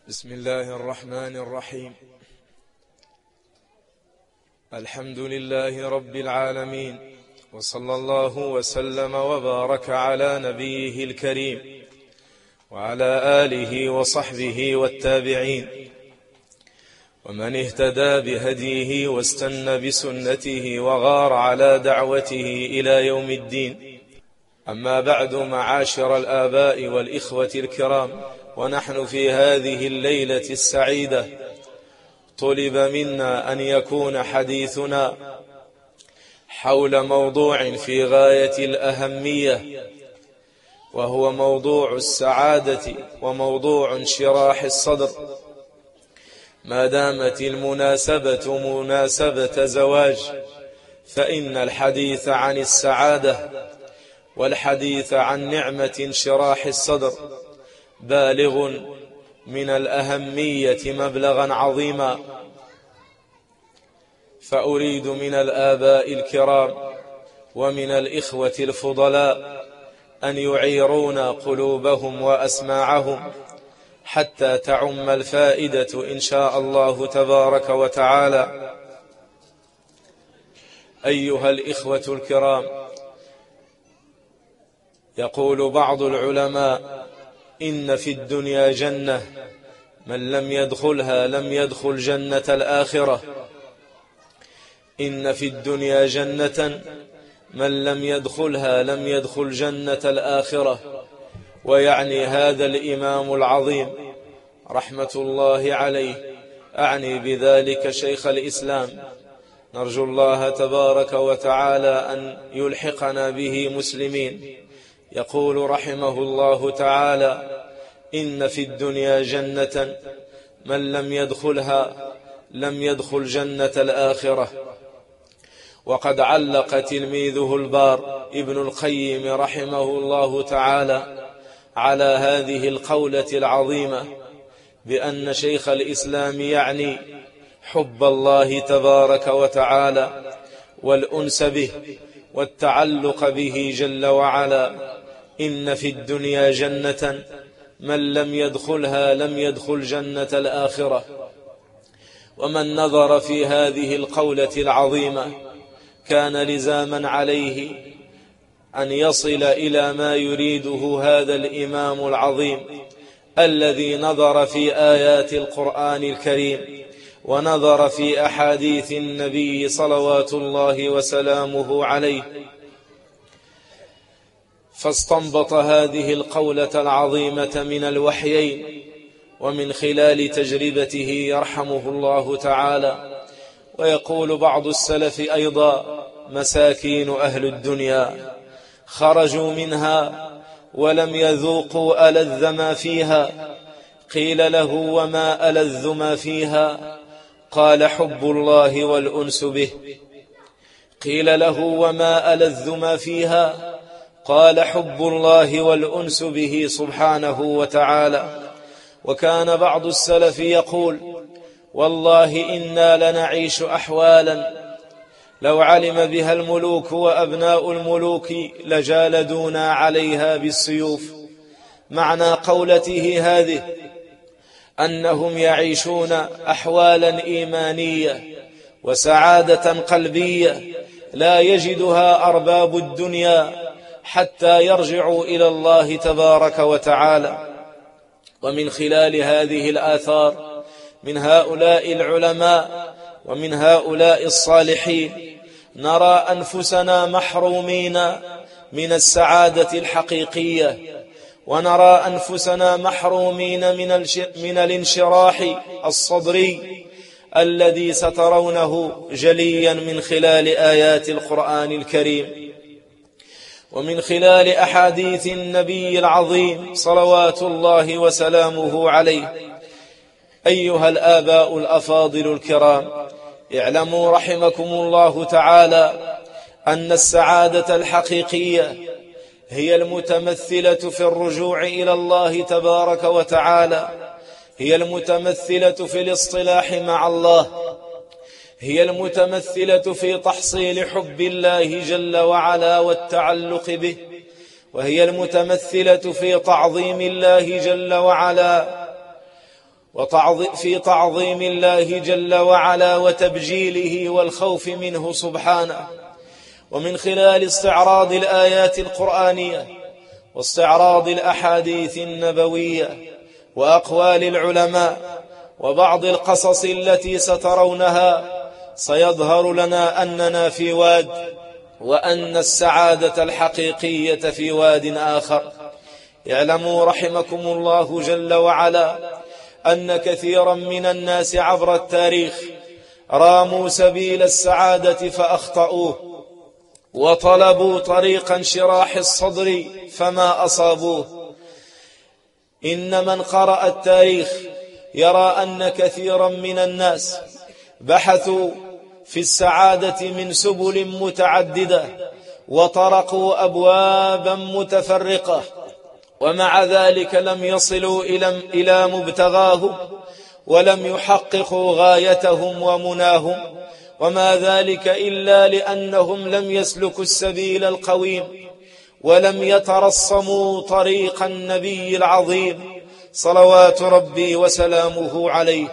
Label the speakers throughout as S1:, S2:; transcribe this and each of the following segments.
S1: بسم الله الرحمن الرحيم. الحمد لله رب العالمين، وصلى الله وسلم وبارك على نبيه الكريم وعلى آله وصحبه والتابعين ومن اهتدى بهديه واستنى بسنته وغار على دعوته إلى يوم الدين. أما بعد، معاشر الآباء والإخوة الكرام، ونحن في هذه الليلة السعيدة طلب منا أن يكون حديثنا حول موضوع في غاية الأهمية، وهو موضوع السعادة وموضوع انشراح الصدر. ما دامت المناسبة مناسبة زواج، فإن الحديث عن السعادة والحديث عن نعمة انشراح الصدر بالغ من الأهمية مبلغا عظيما. فأريد من الآباء الكرام ومن الإخوة الفضلاء أن يعيرون قلوبهم وأسماعهم حتى تعم الفائدة إن شاء الله تبارك وتعالى. أيها الإخوة الكرام، يقول بعض العلماء: إن في الدنيا جنة، من لم يدخلها لم يدخل جنة الآخرة. إن في الدنيا جنة، من لم يدخلها لم يدخل جنة الآخرة. ويعني هذا الإمام العظيم رحمة الله عليه، أعني بذلك شيخ الإسلام، نرجو الله تبارك وتعالى أن يلحقنا به مسلمين. يقول رحمه الله تعالى: إن في الدنيا جنة، من لم يدخلها لم يدخل جنة الآخرة. وقد علق تلميذه البار ابن القيم رحمه الله تعالى على هذه القولة العظيمة بأن شيخ الإسلام يعني حب الله تبارك وتعالى والأنس به والتعلق به جل وعلا. إن في الدنيا جنة، من لم يدخلها لم يدخل جنة الآخرة. ومن نظر في هذه القولة العظيمة كان لزاما عليه أن يصل إلى ما يريده هذا الإمام العظيم الذي نظر في آيات القرآن الكريم ونظر في أحاديث النبي صلوات الله وسلامه عليه، فاستنبط هذه القولة العظيمة من الوحيين ومن خلال تجربته يرحمه الله تعالى. ويقول بعض السلف أيضا: مساكين أهل الدنيا خرجوا منها ولم يذوقوا ألذ ما فيها. قيل له: وما ألذ ما فيها؟ قال: حب الله والأنس به. قيل له: وما ألذ ما فيها؟ قال: حب الله والأنس به سبحانه وتعالى. وكان بعض السلف يقول: والله إنا لنعيش أحوالا لو علم بها الملوك وأبناء الملوك لجالدونا عليها بالسيوف. معنى قولته هذه أنهم يعيشون أحوالا إيمانية وسعادة قلبية لا يجدها أرباب الدنيا حتى يرجعوا إلى الله تبارك وتعالى. ومن خلال هذه الآثار من هؤلاء العلماء ومن هؤلاء الصالحين نرى أنفسنا محرومين من السعادة الحقيقية، ونرى أنفسنا محرومين من الانشراح الصدري الذي سترونه جليا من خلال آيات القرآن الكريم ومن خلال أحاديث النبي العظيم صلوات الله وسلامه عليه. أيها الآباء الأفاضل الكرام، اعلموا رحمكم الله تعالى أن السعادة الحقيقية هي المتمثلة في الرجوع إلى الله تبارك وتعالى، هي المتمثلة في الاصطلاح مع الله، هي المتمثلة في تحصيل حب الله جل وعلا والتعلق به، وهي المتمثلة في تعظيم الله جل وعلا في تعظيم الله جل وعلا وتبجيله والخوف منه سبحانه، ومن خلال استعراض الآيات القرآنية واستعراض الأحاديث النبوية وأقوال العلماء وبعض القصص التي سترونها، سيظهر لنا أننا في واد، وأن السعادة الحقيقية في واد آخر. اعلموا رحمكم الله جل وعلا أن كثيرا من الناس عبر التاريخ راموا سبيل السعادة فأخطأوه، وطلبوا طريق انشراح الصدر فما أصابوه. إن من قرأ التاريخ يرى أن كثيرا من الناس بحثوا في السعادة من سبل متعددة وطرقوا أبوابا متفرقة، ومع ذلك لم يصلوا إلى مبتغاهم ولم يحققوا غايتهم ومناهم، وما ذلك إلا لأنهم لم يسلكوا السبيل القويم ولم يترصموا طريق النبي العظيم صلوات ربي وسلامه عليه.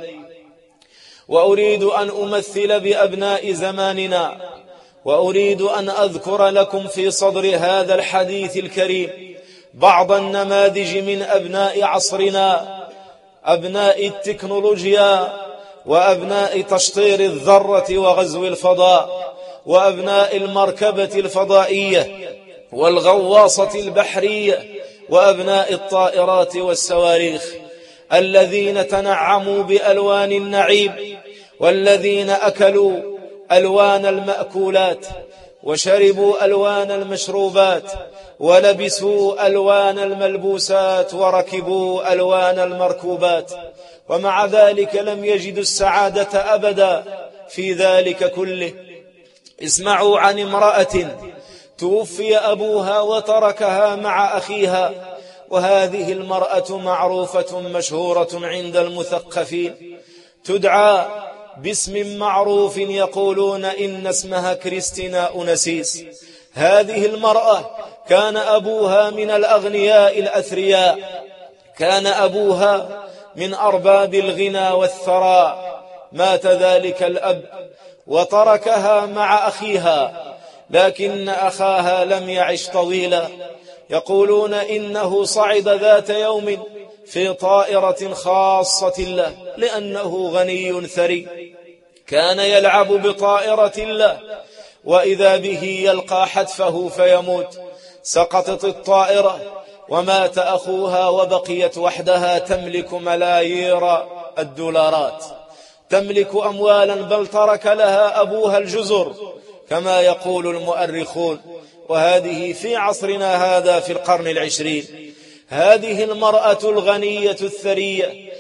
S1: وأريد أن أمثل بأبناء زماننا، وأريد أن أذكر لكم في صدر هذا الحديث الكريم بعض النماذج من أبناء عصرنا، أبناء التكنولوجيا وأبناء تشطير الذرة وغزو الفضاء وأبناء المركبة الفضائية والغواصة البحرية وأبناء الطائرات والصواريخ، الذين تنعموا بألوان النعيم، والذين أكلوا ألوان المأكولات وشربوا ألوان المشروبات ولبسوا ألوان الملبوسات وركبوا ألوان المركوبات، ومع ذلك لم يجدوا السعادة أبدا في ذلك كله. اسمعوا عن امرأة توفي أبوها وتركها مع أخيها، وهذه المرأة معروفة مشهورة عند المثقفين، تدعى باسم معروف يقولون إن اسمها كريستينا أوناسيس. هذه المرأة كان أبوها من الأغنياء الأثرياء، كان أبوها من أرباب الغنى والثراء. مات ذلك الأب وتركها مع أخيها، لكن أخاها لم يعش طويلا. يقولون إنه صعد ذات يوم في طائرة خاصة له لأنه غني ثري، كان يلعب بطائرة له وإذا به يلقى حتفه فيموت. سقطت الطائرة ومات أخوها وبقيت وحدها تملك ملايير الدولارات، تملك أموالا، بل ترك لها أبوها الجزر كما يقول المؤرخون، وهذه في عصرنا هذا في القرن العشرين. هذه المرأة الغنية الثرية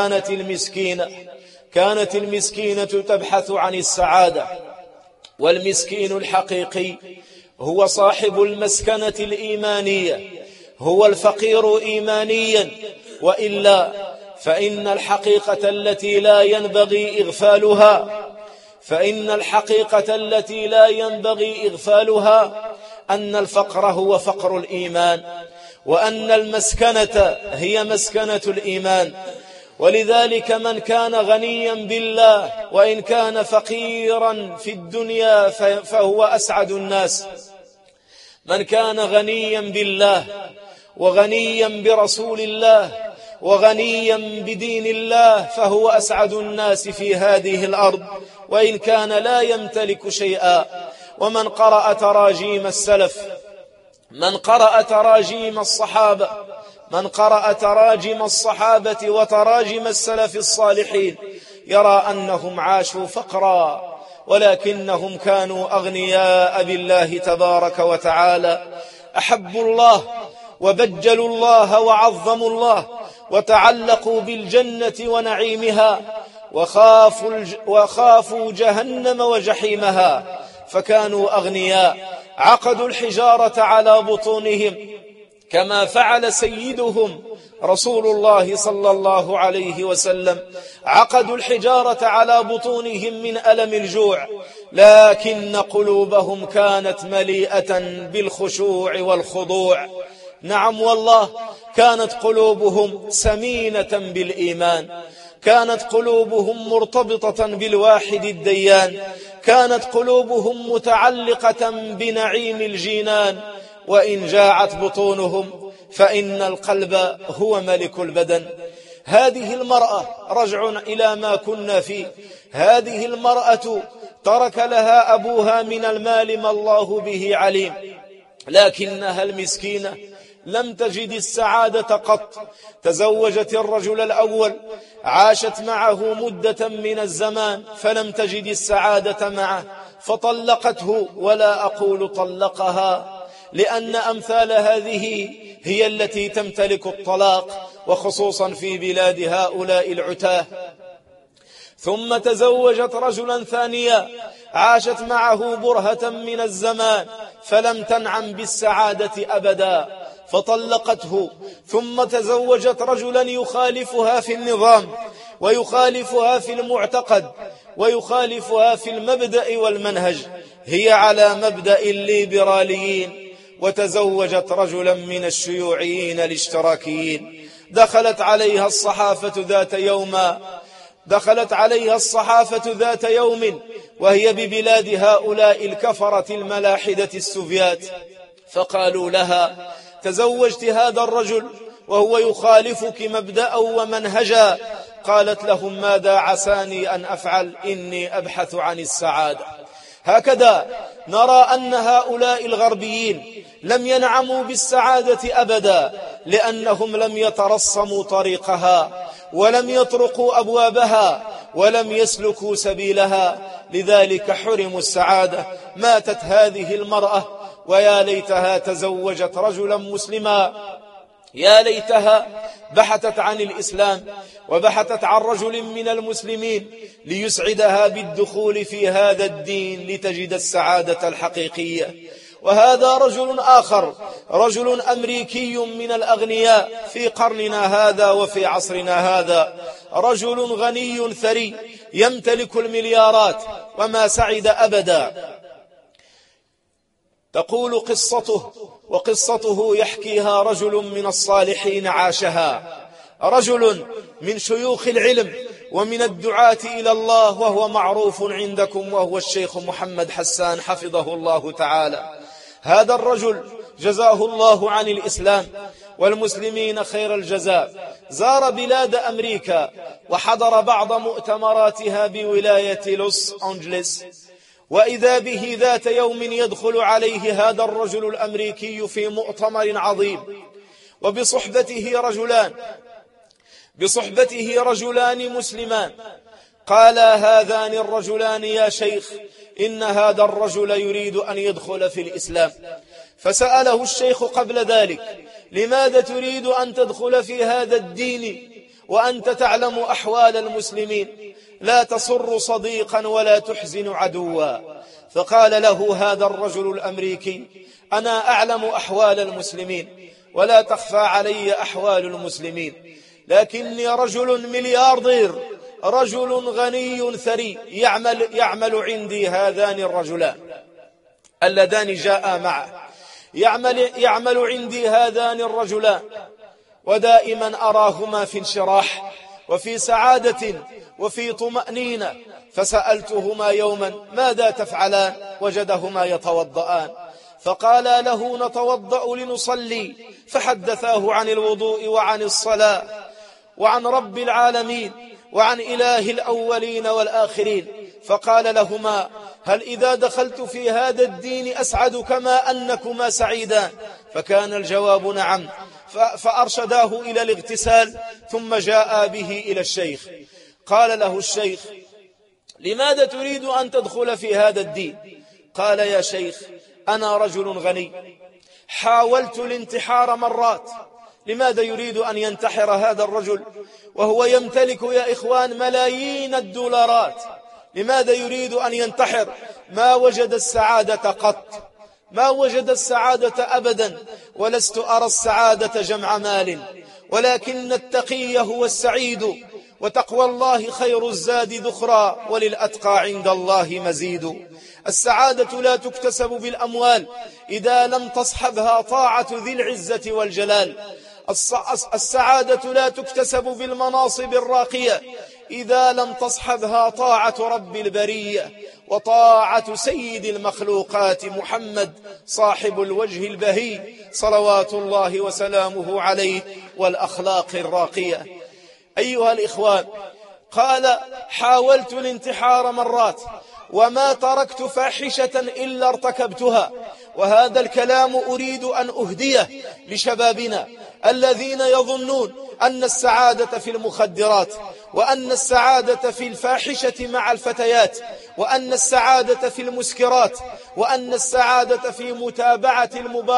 S1: كانت المسكينة تبحث عن السعادة، والمسكين الحقيقي هو صاحب المسكنة الإيمانية، هو الفقير إيمانيا، وإلا فإن الحقيقة التي لا ينبغي إغفالها أن الفقر هو فقر الإيمان، وأن المسكنة هي مسكنة الإيمان. ولذلك من كان غنيا بالله وإن كان فقيرا في الدنيا فهو أسعد الناس. من كان غنيا بالله وغنيا برسول الله وغنيا بدين الله فهو أسعد الناس في هذه الأرض، وإن كان لا يمتلك شيئا. ومن قرأ تراجيم السلف، من قرأ تراجيم الصحابة، من قرأ تراجم الصحابة وتراجم السلف الصالحين يرى أنهم عاشوا فقرا، ولكنهم كانوا أغنياء بالله تبارك وتعالى، أحبوا الله وبجلوا الله وعظموا الله وتعلقوا بالجنة ونعيمها، وخافوا جهنم وجحيمها، فكانوا أغنياء. عقدوا الحجارة على بطونهم كما فعل سيدهم رسول الله صلى الله عليه وسلم، عقدوا الحجارة على بطونهم من ألم الجوع، لكن قلوبهم كانت مليئة بالخشوع والخضوع. نعم والله، كانت قلوبهم سمينة بالإيمان، كانت قلوبهم مرتبطة بالواحد الديان، كانت قلوبهم متعلقة بنعيم الجنان، وإن جاعت بطونهم فإن القلب هو ملك البدن. هذه المرأة رجع إلى ما كنا فيه. هذه المرأة ترك لها أبوها من المال ما الله به عليم، لكنها المسكينة لم تجد السعادة قط. تزوجت الرجل الأول، عاشت معه مدة من الزمان فلم تجد السعادة معه فطلقته، ولا أقول طلقها، لأن أمثال هذه هي التي تمتلك الطلاق، وخصوصا في بلاد هؤلاء العتاه. ثم تزوجت رجلا ثانيا، عاشت معه برهة من الزمان فلم تنعم بالسعادة أبدا فطلقته. ثم تزوجت رجلا يخالفها في النظام، ويخالفها في المعتقد، ويخالفها في المبدأ والمنهج، هي على مبدأ الليبراليين، وتزوجت رجلا من الشيوعيين الاشتراكيين. دخلت عليها الصحافة ذات يوم وهي ببلاد هؤلاء الكفرة الملاحدة السوفيات، فقالوا لها: تزوجت هذا الرجل وهو يخالفك مبدأ ومنهجا. قالت لهم: ماذا عساني أن أفعل؟ إني أبحث عن السعادة. هكذا نرى أن هؤلاء الغربيين لم ينعموا بالسعادة أبدا، لأنهم لم يترصموا طريقها، ولم يطرقوا أبوابها، ولم يسلكوا سبيلها، لذلك حرموا السعادة. ماتت هذه المرأة، ويا ليتها تزوجت رجلا مسلما، يا ليتها بحثت عن الإسلام وبحثت عن رجل من المسلمين ليسعدها بالدخول في هذا الدين لتجد السعادة الحقيقية. وهذا رجل آخر، رجل أمريكي من الأغنياء في قرننا هذا وفي عصرنا هذا، رجل غني ثري يمتلك المليارات وما سعد أبدا. تقول قصته، وقصته يحكيها رجل من الصالحين عاشها، رجل من شيوخ العلم ومن الدعاة إلى الله، وهو معروف عندكم، وهو الشيخ محمد حسان حفظه الله تعالى. هذا الرجل جزاه الله عن الإسلام والمسلمين خير الجزاء، زار بلاد أمريكا وحضر بعض مؤتمراتها بولاية لوس أنجلس، وإذا به ذات يوم يدخل عليه هذا الرجل الأمريكي في مؤتمر عظيم، بصحبته رجلان مسلمان. قال هذان الرجلان: يا شيخ، إن هذا الرجل يريد أن يدخل في الإسلام. فسأله الشيخ قبل ذلك: لماذا تريد أن تدخل في هذا الدين وأنت تعلم أحوال المسلمين؟ لا تسر صديقا ولا تحزن عدوا. فقال له هذا الرجل الأمريكي: أنا أعلم أحوال المسلمين ولا تخفى علي أحوال المسلمين، لكني رجل ملياردير، رجل غني ثري، يعمل عندي هذان الرجلان اللذان جاء معه، يعمل عندي هذان الرجلان، ودائما أراهما في انشراح وفي سعادة وفي طمأنينة. فسألتهما يوما: ماذا تفعلان؟ وجدهما يتوضآن. فقال له: نتوضأ لنصلي. فحدثاه عن الوضوء وعن الصلاة وعن رب العالمين وعن إله الأولين والآخرين. فقال لهما: هل إذا دخلت في هذا الدين أسعد كما أنكما سعيدان؟ فكان الجواب نعم. فأرشداه إلى الاغتسال، ثم جاء به إلى الشيخ. قال له الشيخ: لماذا تريد أن تدخل في هذا الدين؟ قال: يا شيخ، أنا رجل غني، حاولت الانتحار مرات. لماذا يريد أن ينتحر هذا الرجل وهو يمتلك يا إخوان ملايين الدولارات؟ لماذا يريد أن ينتحر؟ ما وجد السعادة قط، ما وجد السعادة أبدا، ولست أرى السعادة جمع مال، ولكن التقي هو السعيد، وتقوى الله خير الزاد ذخرا، وللأتقى عند الله مزيد. السعادة لا تكتسب بالأموال إذا لم تصحبها طاعة ذي العزة والجلال. السعادة لا تكتسب بالمناصب الراقية إذا لم تصحبها طاعة رب البرية وطاعة سيد المخلوقات محمد صاحب الوجه البهي صلوات الله وسلامه عليه والأخلاق الراقية. أيها الإخوان، قال: حاولت الانتحار مرات وما تركت فاحشة إلا ارتكبتها. وهذا الكلام أريد أن أهديه لشبابنا الذين يظنون أن السعادة في المخدرات، وأن السعادة في الفاحشة مع الفتيات، وأن السعادة في المسكرات، وأن السعادة في متابعة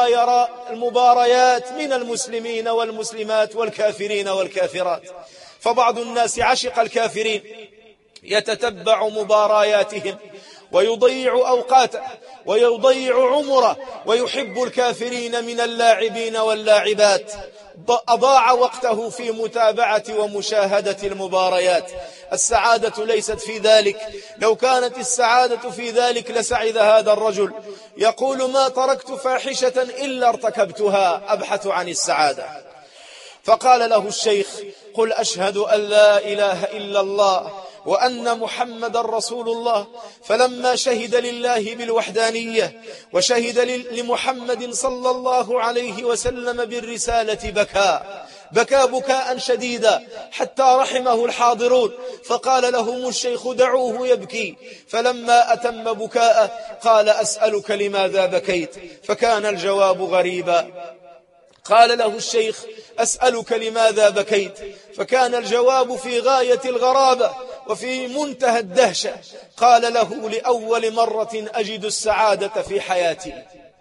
S1: المباريات من المسلمين والمسلمات والكافرين والكافرات. فبعض الناس عشق الكافرين يتتبع مبارياتهم ويضيع أوقاته ويضيع عمره ويحب الكافرين من اللاعبين واللاعبات، أضاع وقته في متابعة ومشاهدة المباريات. السعادة ليست في ذلك. لو كانت السعادة في ذلك لسعد هذا الرجل. يقول: ما تركت فاحشة إلا ارتكبتها أبحث عن السعادة. فقال له الشيخ: قل أشهد أن لا إله إلا الله وأن محمد رسول الله. فلما شهد لله بالوحدانية وشهد لمحمد صلى الله عليه وسلم بالرسالة بكى بكاء شديدا حتى رحمه الحاضرون. فقال لهم الشيخ: دعوه يبكي. فلما أتم بكاءه قال: أسألك لماذا بكيت؟ فكان الجواب غريبا. قال له الشيخ: أسألك لماذا بكيت؟ فكان الجواب في غاية الغرابة وفي منتهى الدهشة. قال له: لأول مرة أجد السعادة في حياتي.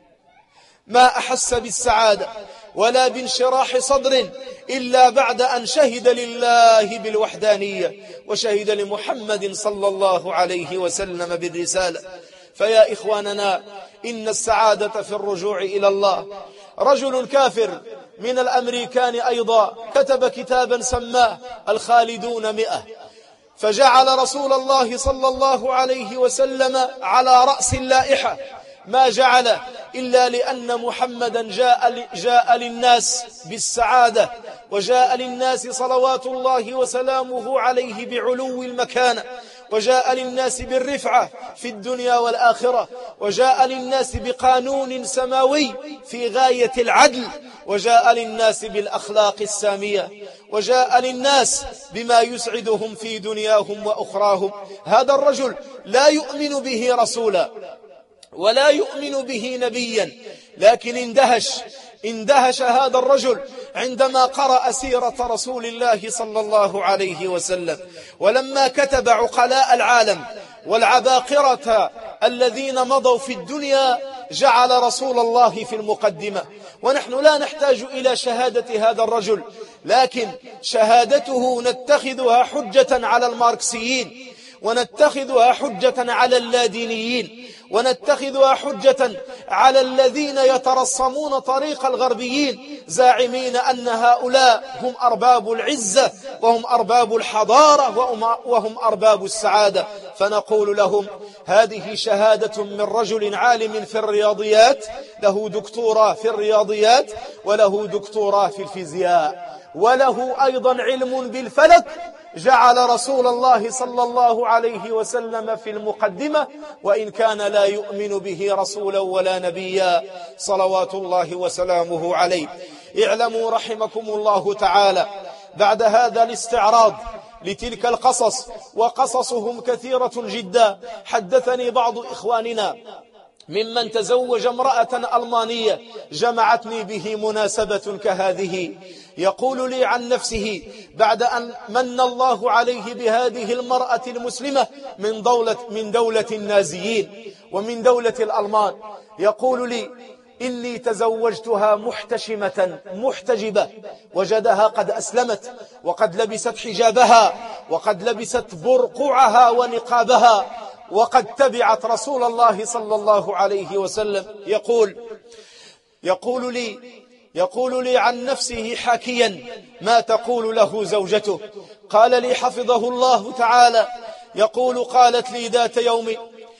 S1: ما أحس بالسعادة ولا بانشراح صدر إلا بعد أن شهد لله بالوحدانية وشهد لمحمد صلى الله عليه وسلم بالرسالة. فيا إخواننا، إن السعادة في الرجوع إلى الله. رجل كافر من الأمريكان أيضا كتب كتابا سماه الخالدون 100، فجعل رسول الله صلى الله عليه وسلم على رأس اللائحة، ما جعل إلا لأن محمدا جاء للناس بالسعادة، وجاء للناس صلوات الله وسلامه عليه بعلو المكانة، وجاء للناس بالرفعة في الدنيا والآخرة، وجاء للناس بقانون سماوي في غاية العدل، وجاء للناس بالأخلاق السامية، وجاء للناس بما يسعدهم في دنياهم وأخراهم. هذا الرجل لا يؤمن به رسولا ولا يؤمن به نبيا، لكن اندهش هذا الرجل عندما قرأ سيرة رسول الله صلى الله عليه وسلم. ولما كتب عقلاء العالم والعباقرة الذين مضوا في الدنيا جعل رسول الله في المقدمة. ونحن لا نحتاج إلى شهادة هذا الرجل، لكن شهادته نتخذها حجة على الماركسيين، ونتخذها حجة على اللادينيين، ونتخذها حجة على الذين يترصمون طريق الغربيين زاعمين أن هؤلاء هم أرباب العزة وهم أرباب الحضارة وهم أرباب السعادة. فنقول لهم: هذه شهادة من رجل عالم في الرياضيات، له دكتوراه في الرياضيات وله دكتوراه في الفيزياء وله أيضا علم بالفلك، جعل رسول الله صلى الله عليه وسلم في المقدمة، وإن كان لا يؤمن به رسولا ولا نبيا صلوات الله وسلامه عليه. اعلموا رحمكم الله تعالى، بعد هذا الاستعراض لتلك القصص، وقصصهم كثيرة جدا، حدثني بعض إخواننا ممن تزوج امرأة ألمانية جمعتني به مناسبة كهذه، يقول لي عن نفسه بعد أن من الله عليه بهذه المرأة المسلمة من دولة النازيين ومن دولة الألمان، يقول لي: إني تزوجتها محتشمة محتجبة، وجدها قد أسلمت وقد لبست حجابها وقد لبست برقعها ونقابها وقد تبعت رسول الله صلى الله عليه وسلم. يقول لي عن نفسه حاكيا ما تقول له زوجته. قال لي حفظه الله تعالى، يقول: قالت لي ذات يوم: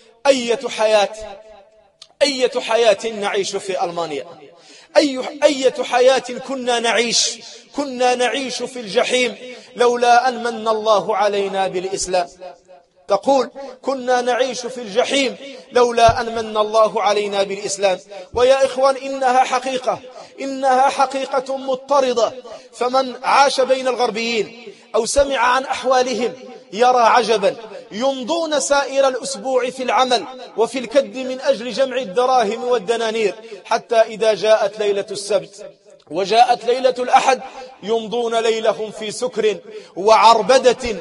S1: أية حياة نعيش في ألمانيا، أية حياة كنا نعيش في الجحيم، لولا أن من الله علينا بالإسلام. تقول كنا نعيش في الجحيم لولا أن من الله علينا بالإسلام. ويا إخوان إنها حقيقة مضطردة. فمن عاش بين الغربيين أو سمع عن أحوالهم يرى عجبا، يمضون سائر الأسبوع في العمل وفي الكد من أجل جمع الدراهم والدنانير، حتى إذا جاءت ليلة السبت وجاءت ليلة الأحد يمضون ليلهم في سكر وعربدة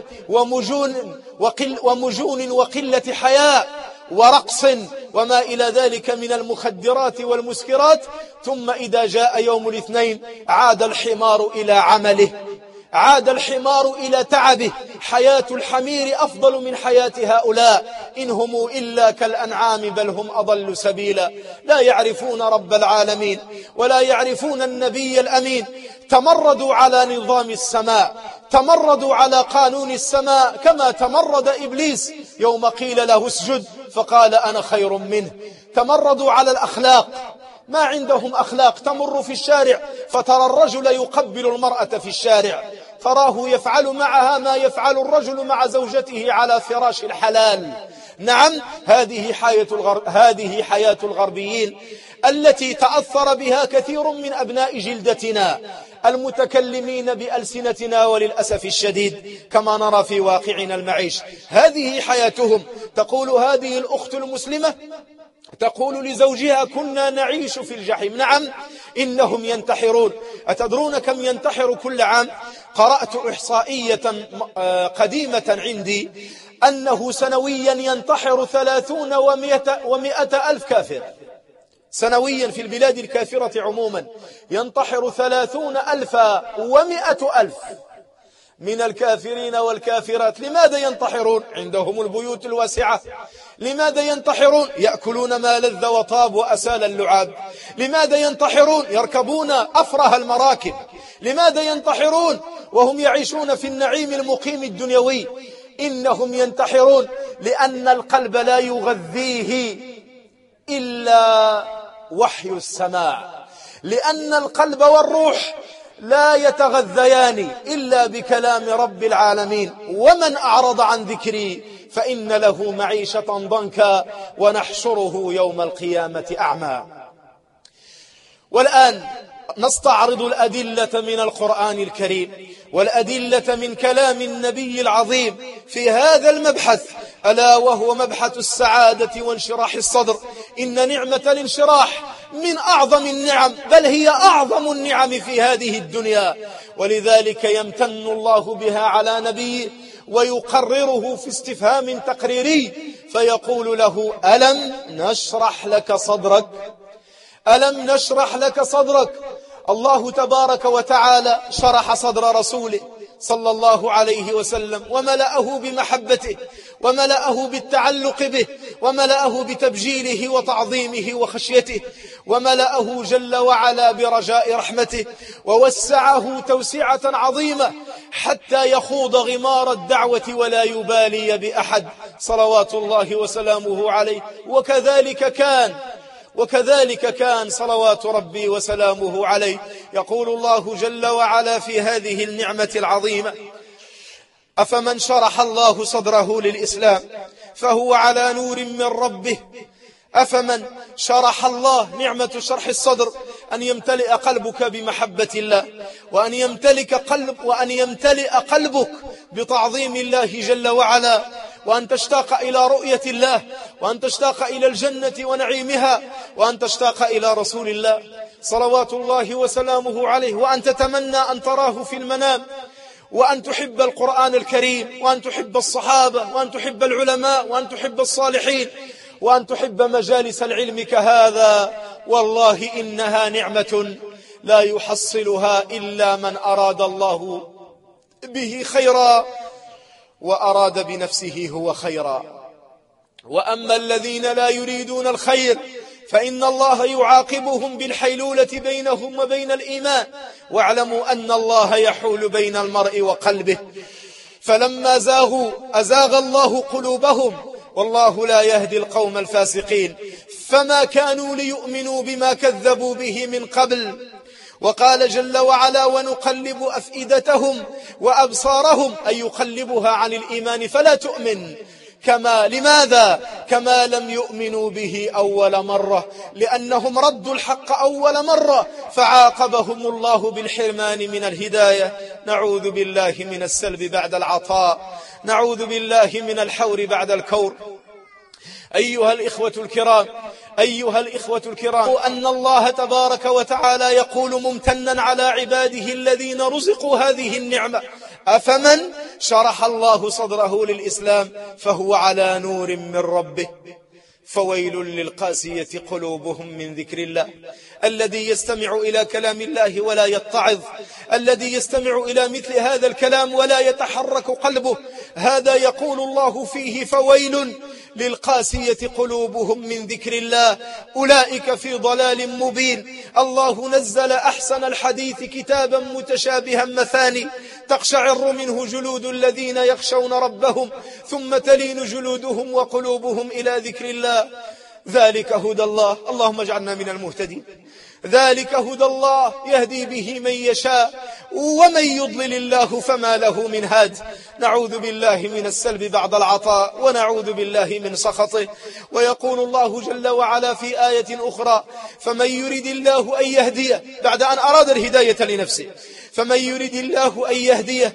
S1: ومجون وقلة حياء ورقص وما إلى ذلك من المخدرات والمسكرات. ثم إذا جاء يوم الاثنين عاد الحمار إلى عمله، عاد الحمار إلى تعبه. حياة الحمير أفضل من حياة هؤلاء، إن هم إلا كالأنعام بل هم أضل سبيلا. لا يعرفون رب العالمين ولا يعرفون النبي الأمين. تمردوا على نظام السماء، تمردوا على قانون السماء كما تمرد إبليس يوم قيل له اسجد فقال أنا خير منه. تمردوا على الأخلاق، ما عندهم أخلاق. تمر في الشارع فترى الرجل يقبل المرأة في الشارع، تراه يفعل معها ما يفعل الرجل مع زوجته على فراش الحلال. نعم، هذه حياة الغربيين التي تأثر بها كثير من أبناء جلدتنا المتكلمين بألسنتنا وللأسف الشديد كما نرى في واقعنا المعيش. هذه حياتهم. تقول هذه الأخت المسلمة، تقول لزوجها كنا نعيش في الجحيم. نعم، إنهم ينتحرون. أتدرون كم ينتحر كل عام؟ قرأت إحصائية قديمة عندي أنه سنويا ينتحر 30 و100 ألف كافر سنويا في البلاد الكافرة عموما. ينتحر 30,000 و100,000 من الكافرين والكافرات. لماذا ينتحرون؟ عندهم البيوت الواسعة. لماذا ينتحرون؟ يأكلون ما لذ وطاب وأسال اللعاب. لماذا ينتحرون؟ يركبون أفره المراكب. لماذا ينتحرون وهم يعيشون في النعيم المقيم الدنيوي؟ إنهم ينتحرون لأن القلب لا يغذيه إلا وحي السماع، لأن القلب والروح لا يتغذيان إلا بكلام رب العالمين. ومن أعرض عن ذكري فإن له معيشة ضنكا ونحشره يوم القيامة أعمى. والآن نستعرض الأدلة من القرآن الكريم والأدلة من كلام النبي العظيم في هذا المبحث، ألا وهو مبحث السعادة وانشراح الصدر. إن نعمة الانشراح من أعظم النعم، بل هي أعظم النعم في هذه الدنيا، ولذلك يمتن الله بها على نبيه ويقرره في استفهام تقريري فيقول له ألم نشرح لك صدرك؟ ألم نشرح لك صدرك؟ الله تبارك وتعالى شرح صدر رسوله صلى الله عليه وسلم وملأه بمحبته وملأه بالتعلق به وملأه بتبجيله وتعظيمه وخشيته وملأه جل وعلا برجاء رحمته ووسعه توسعة عظيمة حتى يخوض غمار الدعوة ولا يبالي بأحد صلوات الله وسلامه عليه. وكذلك كان صلوات ربي وسلامه عليه. يقول الله جل وعلا في هذه النعمة العظيمة: أفمن شرح الله صدره للإسلام فهو على نور من ربه. أفمن شرح الله، نعمة شرح الصدر أن يمتلئ قلبك بمحبة الله وأن يمتلئ قلبك بتعظيم الله جل وعلا، وأن تشتاق إلى رؤية الله، وأن تشتاق إلى الجنة ونعيمها، وأن تشتاق إلى رسول الله صلوات الله وسلامه عليه، وأن تتمنى أن تراه في المنام، وأن تحب القرآن الكريم، وأن تحب الصحابة، وأن تحب العلماء، وأن تحب الصالحين، وأن تحب مجالس العلم كهذا. والله إنها نعمة لا يحصلها إلا من أراد الله به خيرا وأراد بنفسه هو خيرا. وأما الذين لا يريدون الخير فإن الله يعاقبهم بالحيلولة بينهم وبين الإيمان. واعلموا أن الله يحول بين المرء وقلبه، فلما زاغوا أزاغ الله قلوبهم، والله لا يهدي القوم الفاسقين. فما كانوا ليؤمنوا بما كذبوا به من قبل، وقال جل وعلا ونقلب أفئدتهم وأبصارهم أي يقلبها عن الإيمان فلا تؤمن. لماذا؟ كما لم يؤمنوا به أول مرة، لأنهم ردوا الحق أول مرة فعاقبهم الله بالحرمان من الهداية. نعوذ بالله من السلب بعد العطاء، نعوذ بالله من الحور بعد الكور. أيها الإخوة الكرام، أن الله تبارك وتعالى يقول ممتنا على عباده الذين رزقوا هذه النعمة: أفمن شرح الله صدره للإسلام فهو على نور من ربه فويل للقاسية قلوبهم من ذكر الله. الذي يستمع إلى كلام الله ولا يتعظ، الذي يستمع إلى مثل هذا الكلام ولا يتحرك قلبه، هذا يقول الله فيه فويل للقاسية قلوبهم من ذكر الله، أولئك في ضلال مبين. الله نزل أحسن الحديث كتابا متشابها مثاني تقشعر منه جلود الذين يخشون ربهم ثم تلين جلودهم وقلوبهم إلى ذكر الله. ذلك هدى الله، اللهم اجعلنا من المهتدين. ذلك هدى الله يهدي به من يشاء ومن يضلل الله فما له من هاد. نعوذ بالله من السلب بعد العطاء ونعوذ بالله من سخطه. ويقول الله جل وعلا في آية أخرى: فمن يريد الله أن يهديه، بعد أن أراد الهداية لنفسه، فمن يريد الله أن يهديه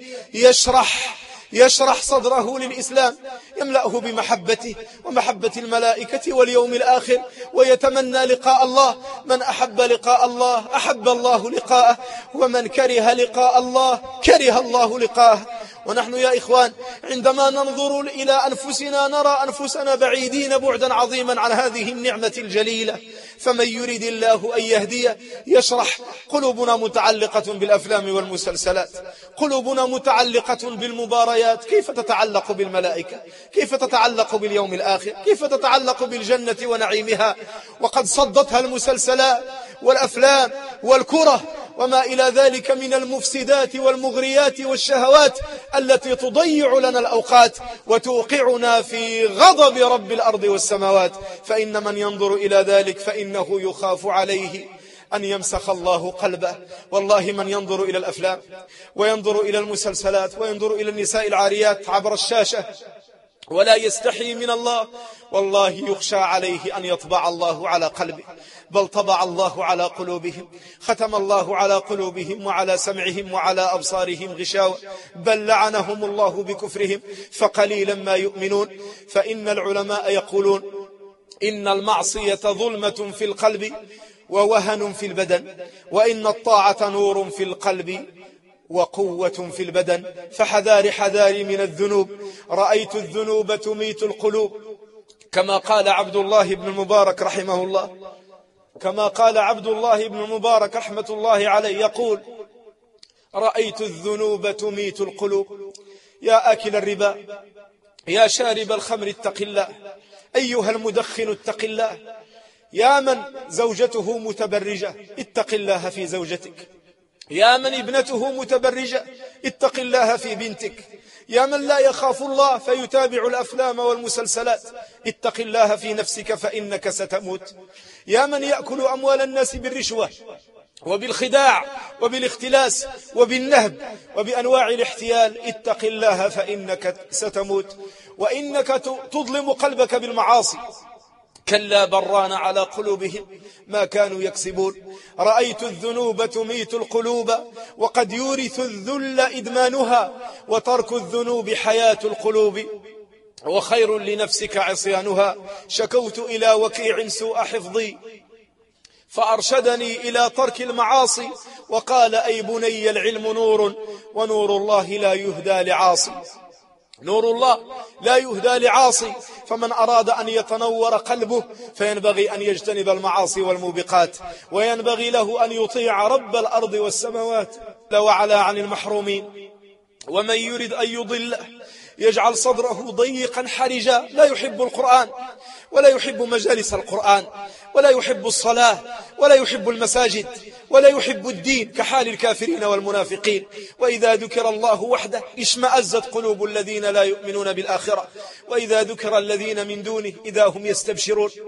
S1: يشرح صدره للإسلام، يملأه بمحبته ومحبة الملائكة واليوم الآخر، ويتمنى لقاء الله. من أحب لقاء الله أحب الله لقاءه، ومن كره لقاء الله كره الله لقاءه. ونحن يا إخوان عندما ننظر إلى أنفسنا نرى أنفسنا بعيدين بعدا عظيما عن هذه النعمة الجليلة. فمن يريد الله أن يهديه يشرح. قلوبنا متعلقة بالأفلام والمسلسلات، قلوبنا متعلقة بالمباريات. كيف تتعلق بالملائكة؟ كيف تتعلق باليوم الآخر؟ كيف تتعلق بالجنة ونعيمها وقد صدتها المسلسلات والأفلام والكرة وما إلى ذلك من المفسدات والمغريات والشهوات التي تضيع لنا الأوقات وتوقعنا في غضب رب الأرض والسماوات. فإن من ينظر إلى ذلك فإنه يخاف عليه أن يمسخ الله قلبه. والله من ينظر إلى الأفلام وينظر إلى المسلسلات وينظر إلى النساء العاريات عبر الشاشة ولا يستحي من الله، والله يخشى عليه أن يطبع الله على قلبه. بل طبع الله على قلوبهم، ختم الله على قلوبهم وعلى سمعهم وعلى أبصارهم غشاوة، بل لعنهم الله بكفرهم فقليلا ما يؤمنون. فإن العلماء يقولون إن المعصية ظلمة في القلب ووهن في البدن، وإن الطاعة نور في القلب وقوة في البدن. فحذار من الذنوب. رأيت الذنوب تميت القلوب، كما قال عبد الله بن المبارك رحمه الله، كما قال عبد الله بن المبارك رحمة الله عليه، يقول: رأيت الذنوب تميت القلوب. يا آكل الربا، يا شارب الخمر اتق الله، أيها المدخن اتق الله، يا من زوجته متبرجة اتق الله في زوجتك، يا من ابنته متبرجة اتق الله في بنتك، يا من لا يخاف الله فيتابع الأفلام والمسلسلات اتق الله في نفسك فإنك ستموت، يا من يأكل أموال الناس بالرشوة وبالخداع وبالاختلاس وبالنهب وبأنواع الاحتيال اتق الله فإنك ستموت، وإنك تظلم قلبك بالمعاصي. كلا بران على قلوبهم ما كانوا يكسبون. رأيت الذنوب تميت القلوب وقد يورث الذل إدمانها، وترك الذنوب حياة القلوب وخير لنفسك عصيانها. شكوت إلى وكيع سوء حفظي فأرشدني إلى ترك المعاصي، وقال: أي بني العلم نور ونور الله لا يهدى لعاصي. نور الله لا يهدى لعاصي، فمن أراد أن يتنور قلبه فينبغي أن يجتنب المعاصي والموبقات، وينبغي له أن يطيع رب الأرض والسماوات وعلى عن المحرومين. ومن يرد أن يضله يجعل صدره ضيقا حرجا، لا يحب القرآن ولا يحب مجالس القرآن ولا يحب الصلاة ولا يحب المساجد ولا يحب الدين، كحال الكافرين والمنافقين. وإذا ذكر الله وحده اشمأزت قلوب الذين لا يؤمنون بالآخرة، وإذا ذكر الذين من دونه إذا هم يستبشرون.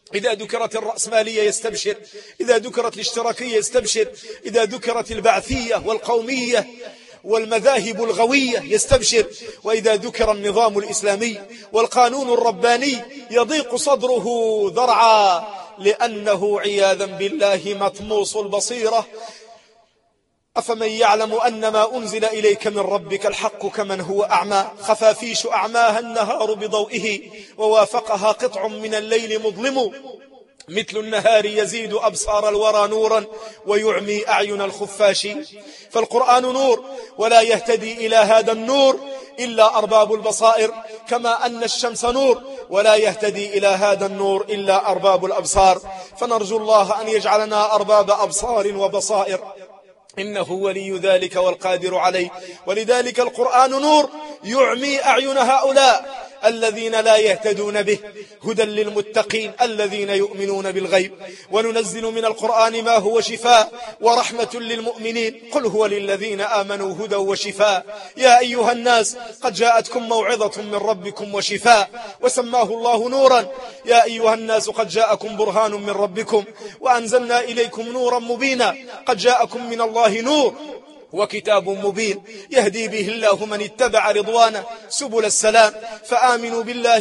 S1: إذا ذكرت الرأسمالية يستبشر، إذا ذكرت الاشتراكية يستبشر، إذا ذكرت البعثية والقومية والمذاهب الغوية يستبشر، وإذا ذكر النظام الإسلامي والقانون الرباني يضيق صدره ذرعا، لأنه عياذا بالله مطموس البصيرة. أفمن يعلم أن ما أنزل إليك من ربك الحق كمن هو أعمى، خفافيش أعماها النهار بضوئه ووافقها قطع من الليل مظلم، مثل النهار يزيد أبصار الورى نورا ويعمي أعين الخفاش. فالقرآن نور، ولا يهتدي إلى هذا النور إلا أرباب البصائر، كما أن الشمس نور، ولا يهتدي إلى هذا النور إلا أرباب الأبصار. فنرجو الله أن يجعلنا أرباب أبصار وبصائر، إنه ولي ذلك والقادر عليه. ولذلك القرآن نور يعمي أعين هؤلاء الذين لا يهتدون به، هدى للمتقين الذين يؤمنون بالغيب. وننزل من القرآن ما هو شفاء ورحمة للمؤمنين، قل هو للذين آمنوا هدى وشفاء. يا أيها الناس قد جاءتكم موعظة من ربكم وشفاء، وسماه الله نورا. يا أيها الناس قد جاءكم برهان من ربكم وأنزلنا إليكم نورا مبينا. قد جاءكم من الله نور وكتاب مبين يهدي به الله من اتبع رضوانه سبل السلام. فآمنوا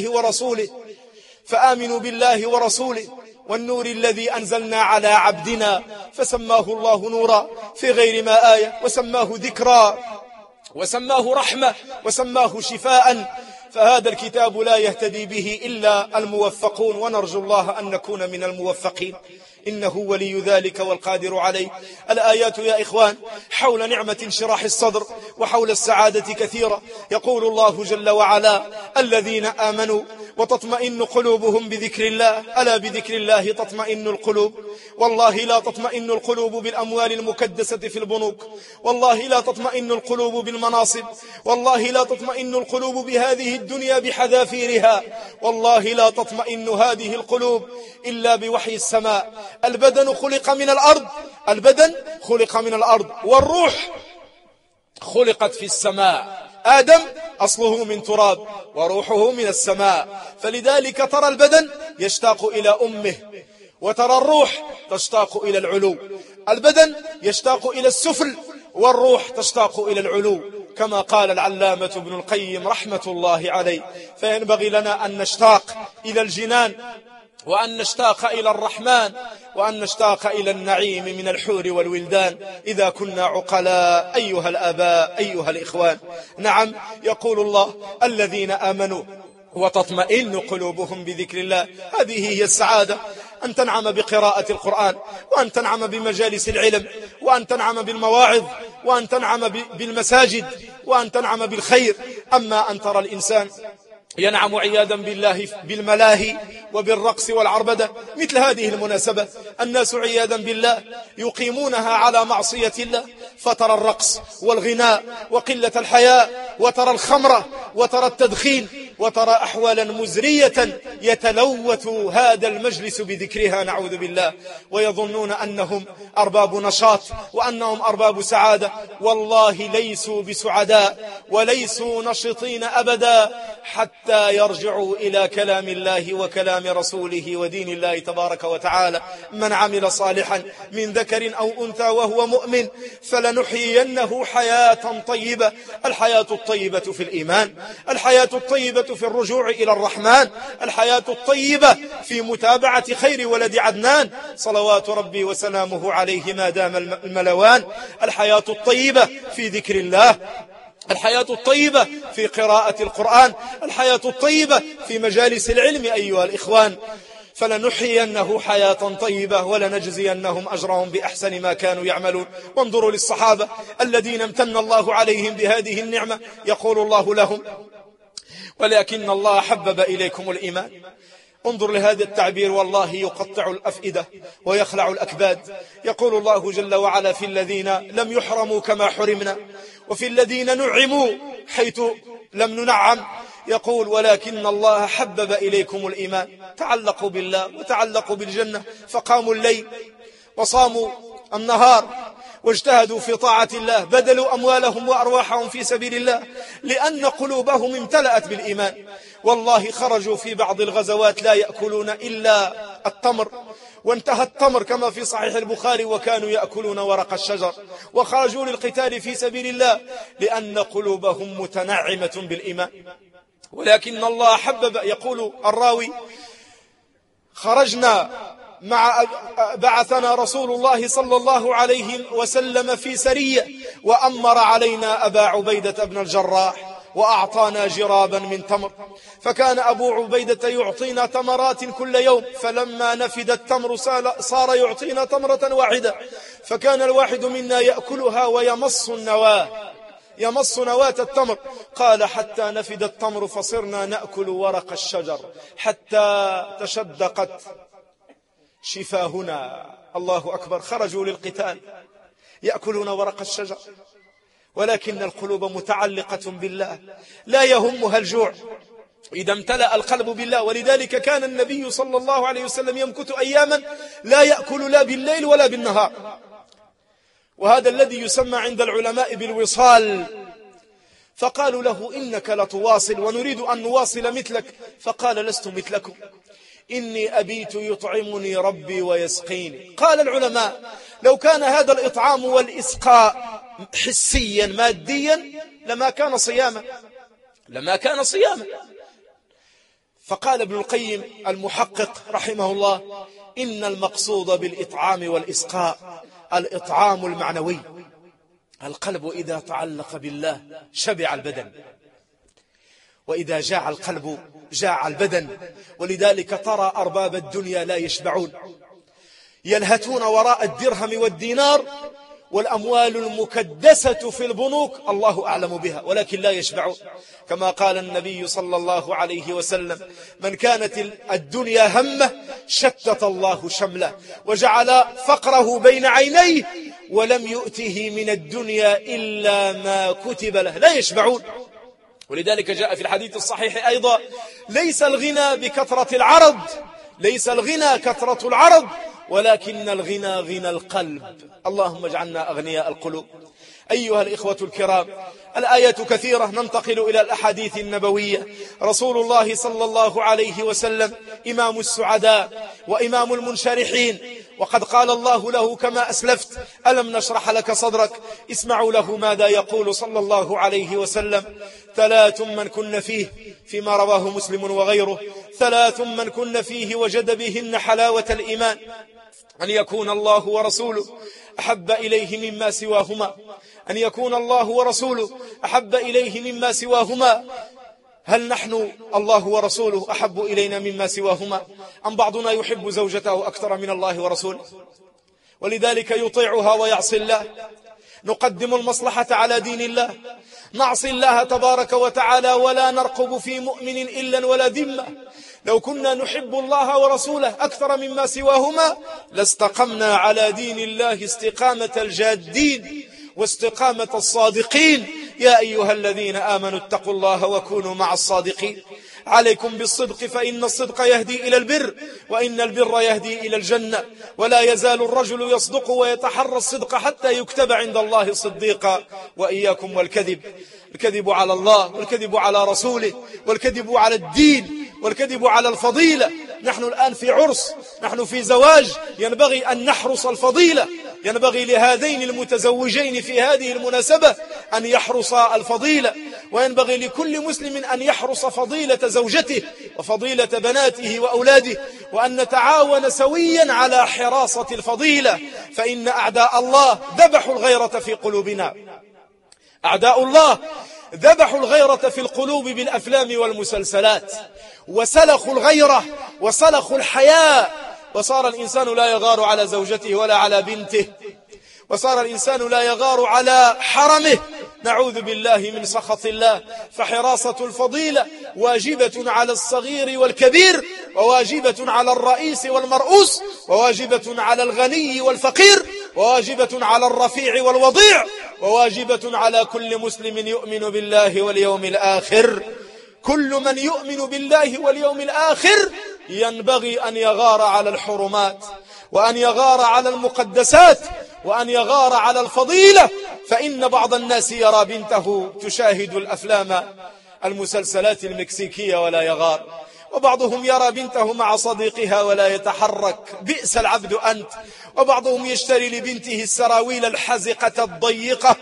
S1: بالله ورسوله والنور الذي أنزلنا على عبدنا، فسماه الله نورا في غير ما آية، وسماه ذكرا، وسماه رحمة، وسماه شفاء. فهذا الكتاب لا يهتدي به إلا الموفقون، ونرجو الله أن نكون من الموفقين، إنه ولي ذلك والقادر عليه. الآيات يا إخوان حول نعمة انشراح الصدر وحول السعادة كثيرة. يقول الله جل وعلا: الذين آمنوا وتطمئن قلوبهم بذكر الله، ألا بذكر الله تطمئن القلوب. والله لا تطمئن القلوب بالأموال المكدسة في البنوك، والله لا تطمئن القلوب بالمناصب، والله لا تطمئن القلوب بهذه الدنيا بحذافيرها، والله لا تطمئن هذه القلوب إلا بوحي السماء. البدن خلق من الأرض، والروح خلقت في السماء. آدم أصله من تراب وروحه من السماء. فلذلك ترى البدن يشتاق إلى أمه، وترى الروح تشتاق إلى العلو. البدن يشتاق إلى السفل، والروح تشتاق إلى العلو، كما قال العلامة ابن القيم رحمة الله عليه. فينبغي لنا أن نشتاق إلى الجنان، وأن نشتاق إلى الرحمن، وأن نشتاق إلى النعيم من الحور والولدان إذا كنا عقلاء. أيها الآباء، أيها الإخوان، نعم يقول الله: الذين آمنوا وتطمئن قلوبهم بذكر الله. هذه هي السعادة، أن تنعم بقراءة القرآن، وأن تنعم بمجالس العلم، وأن تنعم بالمواعظ، وأن تنعم بالمساجد، وأن تنعم بالخير. أما أن ترى الإنسان ينعم عياذا بالله بالملاهي وبالرقص والعربدة، مثل هذه المناسبة الناس عياذا بالله يقيمونها على معصية الله، فترى الرقص والغناء وقلة الحياء، وترى الخمرة، وترى التدخين، وترى أحوالا مزرية يتلوث هذا المجلس بذكرها، نعوذ بالله، ويظنون أنهم أرباب نشاط وأنهم أرباب سعادة. والله ليسوا بسعداء وليسوا نشطين أبدا حتى يرجعوا إلى كلام الله وكلام رسوله ودين الله تبارك وتعالى. من عمل صالحا من ذكر أو أنثى وهو مؤمن فلنحيينه حياة طيبة. الحياة الطيبة في الإيمان، الحياة الطيبة في الرجوع إلى الرحمن، الحياة الطيبة في متابعة خير ولد عدنان صلوات ربي وسلامه عليه ما دام الملوان، الحياة الطيبة في ذكر الله، الحياة الطيبة في قراءة القرآن، الحياة الطيبة في مجالس العلم. أيها الإخوان، فلنحيينه حياة طيبة ولنجزينهم أجرهم بأحسن ما كانوا يعملون. وانظروا للصحابة الذين امتن الله عليهم بهذه النعمة، يقول الله لهم: ولكن الله حبب إليكم الإيمان. انظر لهذا التعبير، والله يقطع الأفئدة ويخلع الأكباد. يقول الله جل وعلا: في الذين لم يحرموا كما حرمنا، وفي الذين نعموا حيث لم ننعم. يقول: ولكن الله حبب إليكم الإيمان. تعلقوا بالله وتعلقوا بالجنة، فقاموا الليل وصاموا النهار واجتهدوا في طاعة الله، بذلوا أموالهم وأرواحهم في سبيل الله، لأن قلوبهم امتلأت بالإيمان. والله خرجوا في بعض الغزوات لا يأكلون إلا التمر، وانتهى التمر كما في صحيح البخاري وكانوا يأكلون ورق الشجر، وخرجوا للقتال في سبيل الله لأن قلوبهم متنعمة بالإيمان. ولكن الله حبب، يقول الراوي: خرجنا بعثنا رسول الله صلى الله عليه وسلم في سرية، وأمر علينا أبا عبيدة بن الجراح وأعطانا جرابا من تمر، فكان أبو عبيدة يعطينا تمرات كل يوم، فلما نفد التمر صار يعطينا تمرة واحدة، فكان الواحد منا يأكلها ويمص نواة التمر. قال: حتى نفد التمر فصرنا نأكل ورق الشجر حتى تشدقت شفاهنا. الله أكبر. خرجوا للقتال يأكلون ورق الشجر، ولكن القلوب متعلقة بالله، لا يهمها الجوع إذا امتلأ القلب بالله. ولذلك كان النبي صلى الله عليه وسلم يمكث أياما لا يأكل لا بالليل ولا بالنهار، وهذا الذي يسمى عند العلماء بالوصال. فقالوا له: إنك لتواصل ونريد أن نواصل مثلك. فقال: لست مثلكم، إني أبيت يطعمني ربي ويسقيني. قال العلماء: لو كان هذا الإطعام والإسقاء حسيا ماديا لما كان صياما. فقال ابن القيم المحقق رحمه الله: إن المقصود بالإطعام والإسقاء الإطعام المعنوي. القلب إذا تعلق بالله شبع البدن، وإذا جاع القلب جاع البدن. ولذلك ترى أرباب الدنيا لا يشبعون، يلهثون وراء الدرهم والدينار والأموال المكدسة في البنوك، الله أعلم بها، ولكن لا يشبعون. كما قال النبي صلى الله عليه وسلم: من كانت الدنيا همه شتت الله شمله وجعل فقره بين عينيه ولم يؤته من الدنيا إلا ما كتب له. لا يشبعون. ولذلك جاء في الحديث الصحيح أيضا: ليس الغنى بكثرة العرض، ليس الغنى كثرة العرض، ولكن الغنى غنى القلب. اللهم اجعلنا أغنياء القلوب. أيها الإخوة الكرام، الآيات كثيرة، ننتقل إلى الأحاديث النبوية. رسول الله صلى الله عليه وسلم إمام السعداء وإمام المنشرحين، وقد قال الله له كما أسلفت: ألم نشرح لك صدرك. اسمعوا له ماذا يقول صلى الله عليه وسلم: ثلاث من كن فيه، فيما رواه مسلم وغيره: ثلاث من كن فيه وجد بهن حلاوة الإيمان: أن يكون الله ورسوله أحب إليه مما سواهما. أن يكون الله ورسوله أحب إليه مما سواهما. هل نحن الله ورسوله أحب إلينا مما سواهما، أم بعضنا يحب زوجته أكثر من الله ورسوله، ولذلك يطيعها ويعصي الله؟ نقدم المصلحة على دين الله، نعصي الله تبارك وتعالى ولا نرقب في مؤمن إلا ولا ذمة. لو كنا نحب الله ورسوله أكثر مما سواهما لاستقمنا على دين الله استقامة الجادين واستقامة الصادقين. يا أيها الذين آمنوا اتقوا الله وكونوا مع الصادقين. عليكم بالصدق، فإن الصدق يهدي إلى البر، وإن البر يهدي إلى الجنة. ولا يزال الرجل يصدق ويتحرى الصدق حتى يكتب عند الله صديقا. وإياكم والكذب، الكذب على الله، والكذب على رسوله، والكذب على الدين، والكذب على الفضيلة. نحن الآن في عرس، نحن في زواج، ينبغي أن نحرص الفضيلة. ينبغي لهذين المتزوجين في هذه المناسبة أن يحرصا الفضيلة، وينبغي لكل مسلم أن يحرص فضيلة زوجته وفضيلة بناته وأولاده، وأن نتعاون سويا على حراسة الفضيلة. فإن أعداء الله ذبحوا الغيرة في قلوبنا، أعداء الله ذبحوا الغيرة في القلوب بالأفلام والمسلسلات، وسلخوا الغيرة وسلخوا الحياء، وصار الإنسان لا يغار على زوجته ولا على بنته، وصار الإنسان لا يغار على حرمه. نعوذ بالله من سخط الله. فحراسة الفضيلة واجبة على الصغير والكبير، وواجبة على الرئيس والمرؤوس، وواجبة على الغني والفقير، وواجبة على الرفيع والوضيع، وواجبة على كل مسلم يؤمن بالله واليوم الآخر. كل من يؤمن بالله واليوم الآخر ينبغي أن يغار على الحرمات، وأن يغار على المقدسات، وأن يغار على الفضيلة. فإن بعض الناس يرى بنته تشاهد الأفلام المسلسلات المكسيكية ولا يغار، وبعضهم يرى بنته مع صديقها ولا يتحرك، بئس العبد أنت. وبعضهم يشتري لبنته السراويل الحزقة الضيقة،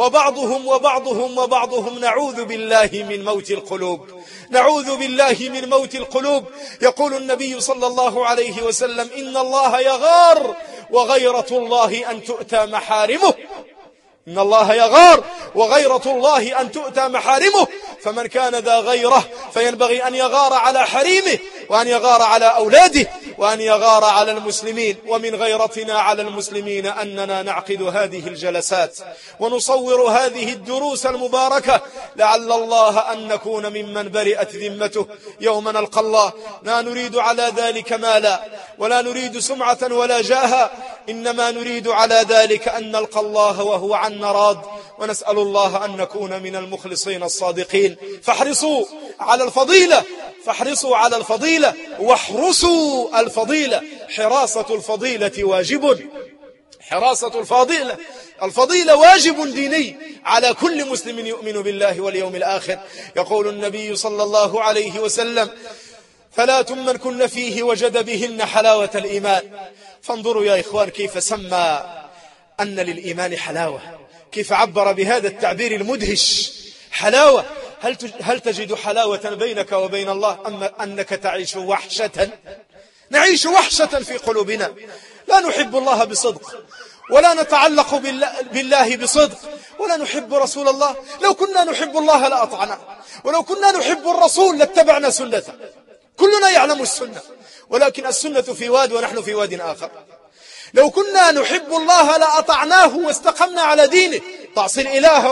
S1: وبعضهم نعوذ بالله من موت القلوب، نعوذ بالله من موت القلوب. يقول النبي صلى الله عليه وسلم: إن الله يغار وغيرة الله أن تؤتى محارمه، إن الله يغار وغيرة الله أن تؤتى محارمه، فمن كان ذا غيرة فينبغي أن يغار على حريمه، وأن يغار على أولاده، وأن يغار على المسلمين. ومن غيرتنا على المسلمين أننا نعقد هذه الجلسات ونصور هذه الدروس المباركة، لعل الله أن نكون ممن برئت ذمته يوم نلقى الله. لا نريد على ذلك مالا، ولا نريد سمعة ولا جاها، إنما نريد على ذلك أن نلقى الله وهو عنا راض، ونسأل الله أن نكون من المخلصين الصادقين. فاحرصوا على الفضيلة، فاحرصوا على الفضيلة واحرصوا الفضيلة. حراسة الفضيلة واجب، حراسة الفضيلة واجب ديني على كل مسلم يؤمن بالله واليوم الآخر. يقول النبي صلى الله عليه وسلم: 3 من كن فيه وجد بهن حلاوة الإيمان. فانظروا يا إخوان كيف سمى أن للإيمان حلاوة، كيف عبر بهذا التعبير المدهش: حلاوة. هل تجد حلاوة بينك وبين الله، أم أنك تعيش وحشة؟ نعيش وحشة في قلوبنا، لا نحب الله بصدق، ولا نتعلق بالله بصدق، ولا نحب رسول الله. لو كنا نحب الله لأطعناه، ولو كنا نحب الرسول لاتبعنا سنته. كلنا يعلم السنة، ولكن السنة في واد ونحن في واد آخر. لو كنا نحب الله لأطعناه واستقمنا على دينه. تعصي الإله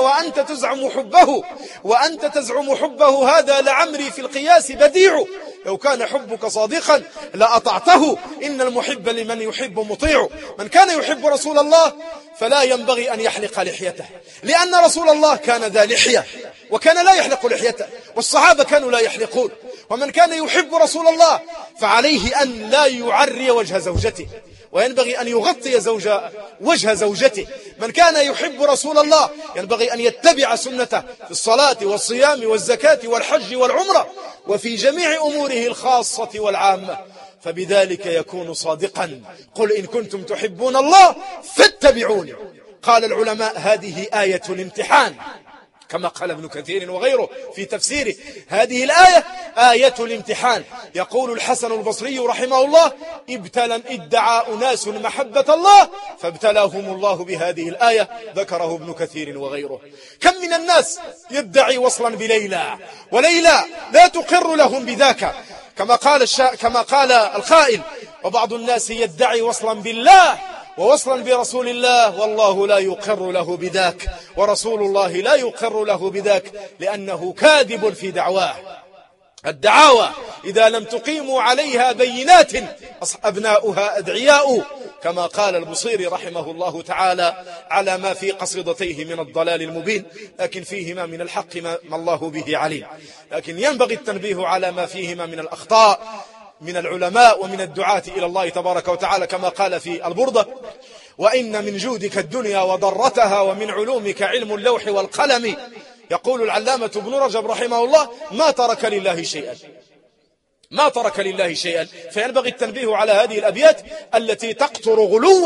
S1: وأنت تزعم حبه، هذا لعمري في القياس بديع. لو كان حبك صادقا لأطعته، إن المحب لمن يحب مطيع. من كان يحب رسول الله فلا ينبغي أن يحلق لحيته، لأن رسول الله كان ذا لحية وكان لا يحلق لحيته، والصحابة كانوا لا يحلقون. ومن كان يحب رسول الله فعليه أن لا يعري وجه زوجته، وينبغي أن يغطي وجه زوجته. من كان يحب رسول الله ينبغي أن يتبع سنته في الصلاة والصيام والزكاة والحج والعمرة، وفي جميع أموره الخاصة والعامة، فبذلك يكون صادقا. قل إن كنتم تحبون الله فاتبعوني. قال العلماء: هذه آية الامتحان، كما قال ابن كثير وغيره في تفسيره: هذه الآية آية الامتحان. يقول الحسن البصري رحمه الله: ادعى أناس محبة الله فابتلاهم الله بهذه الآية. ذكره ابن كثير وغيره. كم من الناس يدعي وصلا بليلى، وليلى لا تقر لهم بذاك، كما قال القائل: وبعض الناس يدعي وصلا بالله ووصلا برسول الله، والله لا يقر له بذاك، ورسول الله لا يقر له بذاك، لأنه كاذب في دعواه. الدعاوى إذا لم تقيموا عليها بينات أبناؤها أدعياء، كما قال البصيري رحمه الله تعالى على ما في قصيدتيه من الضلال المبين، لكن فيهما من الحق ما الله به عليم. لكن ينبغي التنبيه على ما فيهما من الأخطاء من العلماء ومن الدعاة إلى الله تبارك وتعالى، كما قال في البردة: وإن من جودك الدنيا وضرتها، ومن علومك علم اللوح والقلم. يقول العلامة ابن رجب رحمه الله: ما ترك لله شيئا. فينبغي التنبيه على هذه الأبيات التي تقطر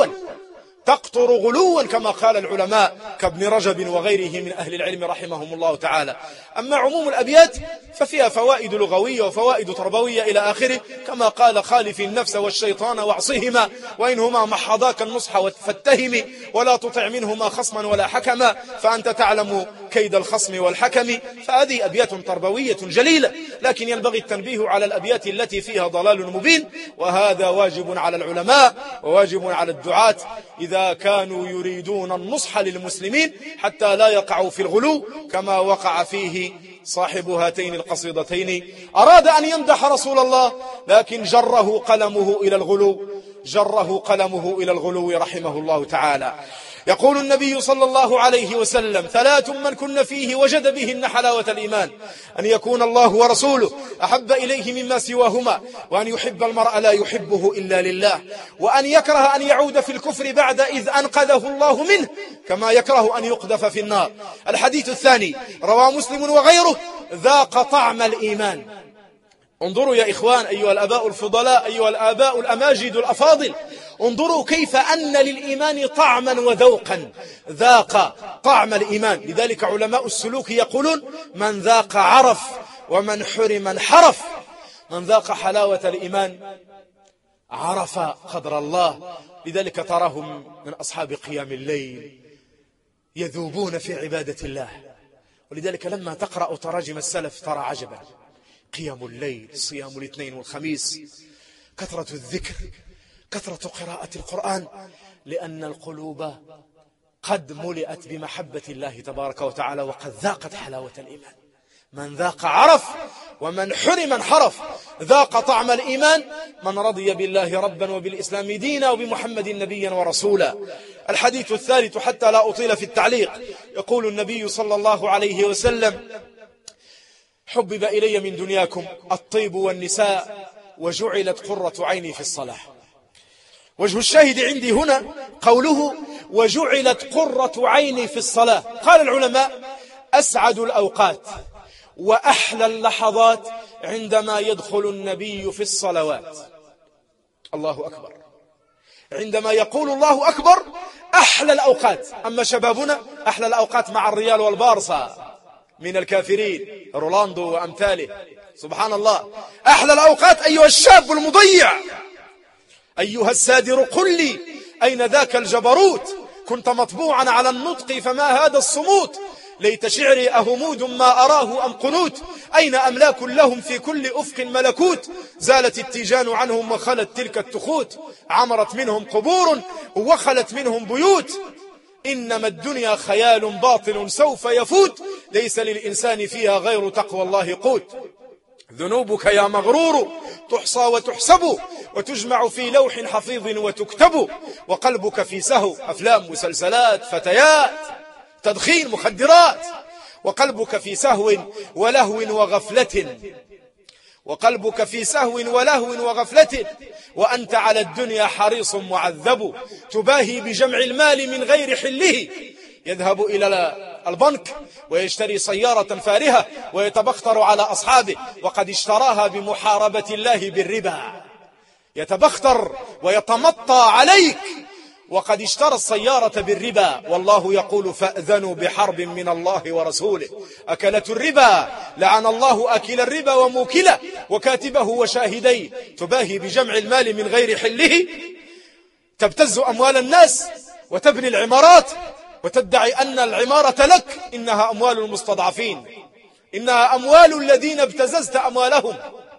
S1: غلوا كما قال العلماء كابن رجب وغيره من أهل العلم رحمهم الله تعالى. أما عموم الأبيات ففيها فوائد لغوية وفوائد تربوية إلى آخره، كما قال: خالف النفس والشيطان واعصهما، وإنهما محضاك النصح فاتهم، ولا تطع منهما خصما ولا حكما، فأنت تعلم كيد الخصم والحكم. فهذه أبيات تربوية جليلة، لكن ينبغي التنبيه على الأبيات التي فيها ضلال مبين، وهذا واجب على العلماء وواجب على الدعاة إذا كانوا يريدون النصح للمسلمين حتى لا يقعوا في الغلو كما وقع فيه صاحب هاتين القصيدتين. أراد أن يمدح رسول الله لكن جره قلمه إلى الغلو رحمه الله تعالى. يقول النبي صلى الله عليه وسلم: 3 من كن فيه وجد بهن حلاوة الإيمان: أن يكون الله ورسوله أحب إليه مما سواهما، وأن يحب المرء لا يحبه إلا لله، وأن يكره أن يعود في الكفر بعد إذ أنقذه الله منه، كما يكره أن يقذف في النار. الحديث الثاني رواه مسلم وغيره: ذاق طعم الإيمان. انظروا يا إخوان، أيها الآباء الفضلاء، أيها الآباء الأماجد الأفاضل، انظروا كيف أن للإيمان طعما وذوقا، ذاق طعم الإيمان. لذلك علماء السلوك يقولون: من ذاق عرف، ومن حرم انحرف. من ذاق حلاوة الإيمان عرف قدر الله. لذلك تراهم من أصحاب قيام الليل يذوبون في عبادة الله. ولذلك لما تقرأ تراجم السلف ترى عجبا: قيام الليل، صيام الاثنين والخميس، كثرة الذكر، كثرة قراءة القرآن، لأن القلوب قد ملئت بمحبة الله تبارك وتعالى، وقد ذاقت حلاوة الإيمان. من ذاق عرف، ومن حرم انحرف. ذاق طعم الإيمان من رضي بالله ربا وبالإسلام دينا وبمحمد نبيا ورسولا. الحديث الثالث حتى لا أطيل في التعليق، يقول النبي صلى الله عليه وسلم: حبب إلي من دنياكم الطيب والنساء وجعلت قرة عيني في الصلاة. وجه الشاهد عندي هنا قوله: وجعلت قرة عيني في الصلاة. قال العلماء: أسعد الأوقات وأحلى اللحظات عندما يدخل النبي في الصلوات. الله أكبر. عندما يقول الله أكبر أحلى الأوقات. أما شبابنا أحلى الأوقات مع الريال والبارسا من الكافرين، رولاندو وأمثاله. سبحان الله. أحلى الأوقات أيها الشاب المضيع، أيها السادر، قل لي أين ذاك الجبروت؟ كنت مطبوعا على النطق فما هذا الصموت؟ ليت شعري أهمود ما أراه أم قنوت؟ أين أملاك لهم في كل أفق ملكوت؟ زالت التيجان عنهم وخلت تلك التخوت، عمرت منهم قبور وخلت منهم بيوت. إنما الدنيا خيال باطل سوف يفوت، ليس للإنسان فيها غير تقوى الله قوت. ذنوبك يا مغرور تحصى وتحسب، وتجمع في لوح حفيظ وتكتب، وقلبك في سهو، أفلام مسلسلات فتيات تدخين مخدرات. وقلبك في سهو ولهو وغفلة، وقلبك في سهو ولهو وغفلة، وأنت على الدنيا حريص معذب، تباهي بجمع المال من غير حله. يذهب إلى البنك ويشتري سيارة فارهة ويتبختر على أصحابه، وقد اشتراها بمحاربة الله بالربا. يتبختر ويتمطى عليك وقد اشترى السيارة بالربا، والله يقول: فأذنوا بحرب من الله ورسوله. أكلة الربا لعن الله أكل الربا وموكله وكاتبه وشاهديه. تباهي بجمع المال من غير حله، تبتز أموال الناس وتبني العمارات وتدعي أن العمارة لك. إنها أموال المستضعفين، إنها أموال الذين ابتززت أموالهم.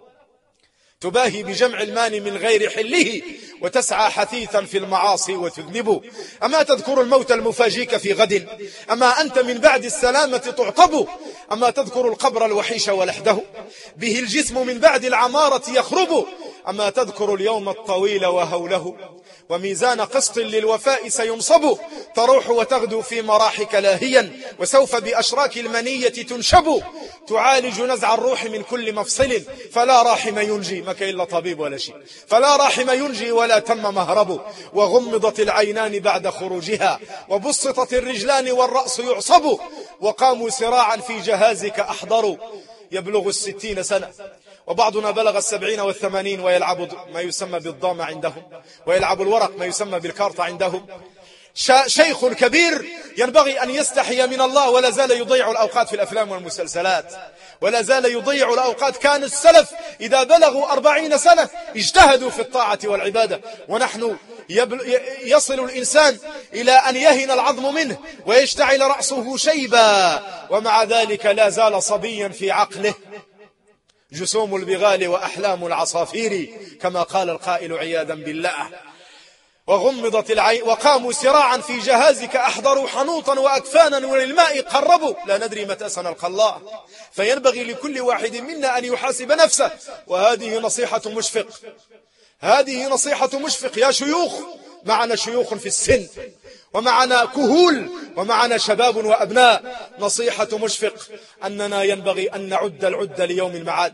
S1: تباهي بجمع المال من غير حله، وتسعى حثيثا في المعاصي وتذنب. أما تذكر الموت المفاجيك في غد؟ أما أنت من بعد السلامة تعطب؟ أما تذكر القبر الوحيش ولحده؟ به الجسم من بعد العمارة يخرب. أما تذكر اليوم الطويل وهوله؟ وميزان قسط للوفاء سينصب. تروح وتغدو في مراحك لاهيا، وسوف بأشراك المنية تنشب. تعالج نزع الروح من كل مفصل، فلا راحم ينجي، ما كاين إلا طبيب ولا شيء. فلا راحم ينجي ولا تم مهرب. وغمضت العينان بعد خروجها، وبسطت الرجلان والرأس يعصب. وقاموا سراعا في جهازك أحضروا. يبلغ 60 سنة، وبعضنا بلغ 70 و80، ويلعب ما يسمى بالضامة عندهم، ويلعب الورق ما يسمى بالكارت عندهم. شيخ كبير ينبغي أن يستحي من الله، ولا زال يضيع الأوقات في الأفلام والمسلسلات، ولا زال يضيع الأوقات. كان السلف إذا بلغوا 40 سنة اجتهدوا في الطاعة والعبادة، ونحن يصل الإنسان إلى أن يهن العظم منه ويشتعل رأسه شيبا، ومع ذلك لا زال صبيا في عقله. جسوم البغال وأحلام العصافير، كما قال القائل عياذا بالله. وغمضت العين، وقاموا سراعا في جهازك أحضروا حنوطا وأكفانا وللماء قربوا. لا ندري متى سنلقى الله، فينبغي لكل واحد منا أن يحاسب نفسه. وهذه نصيحة مشفق، هذه نصيحة مشفق يا شيوخ. معنا شيوخ في السن، ومعنا كهول، ومعنا شباب وأبناء. نصيحة مشفق أننا ينبغي أن نعد العد ليوم المعاد،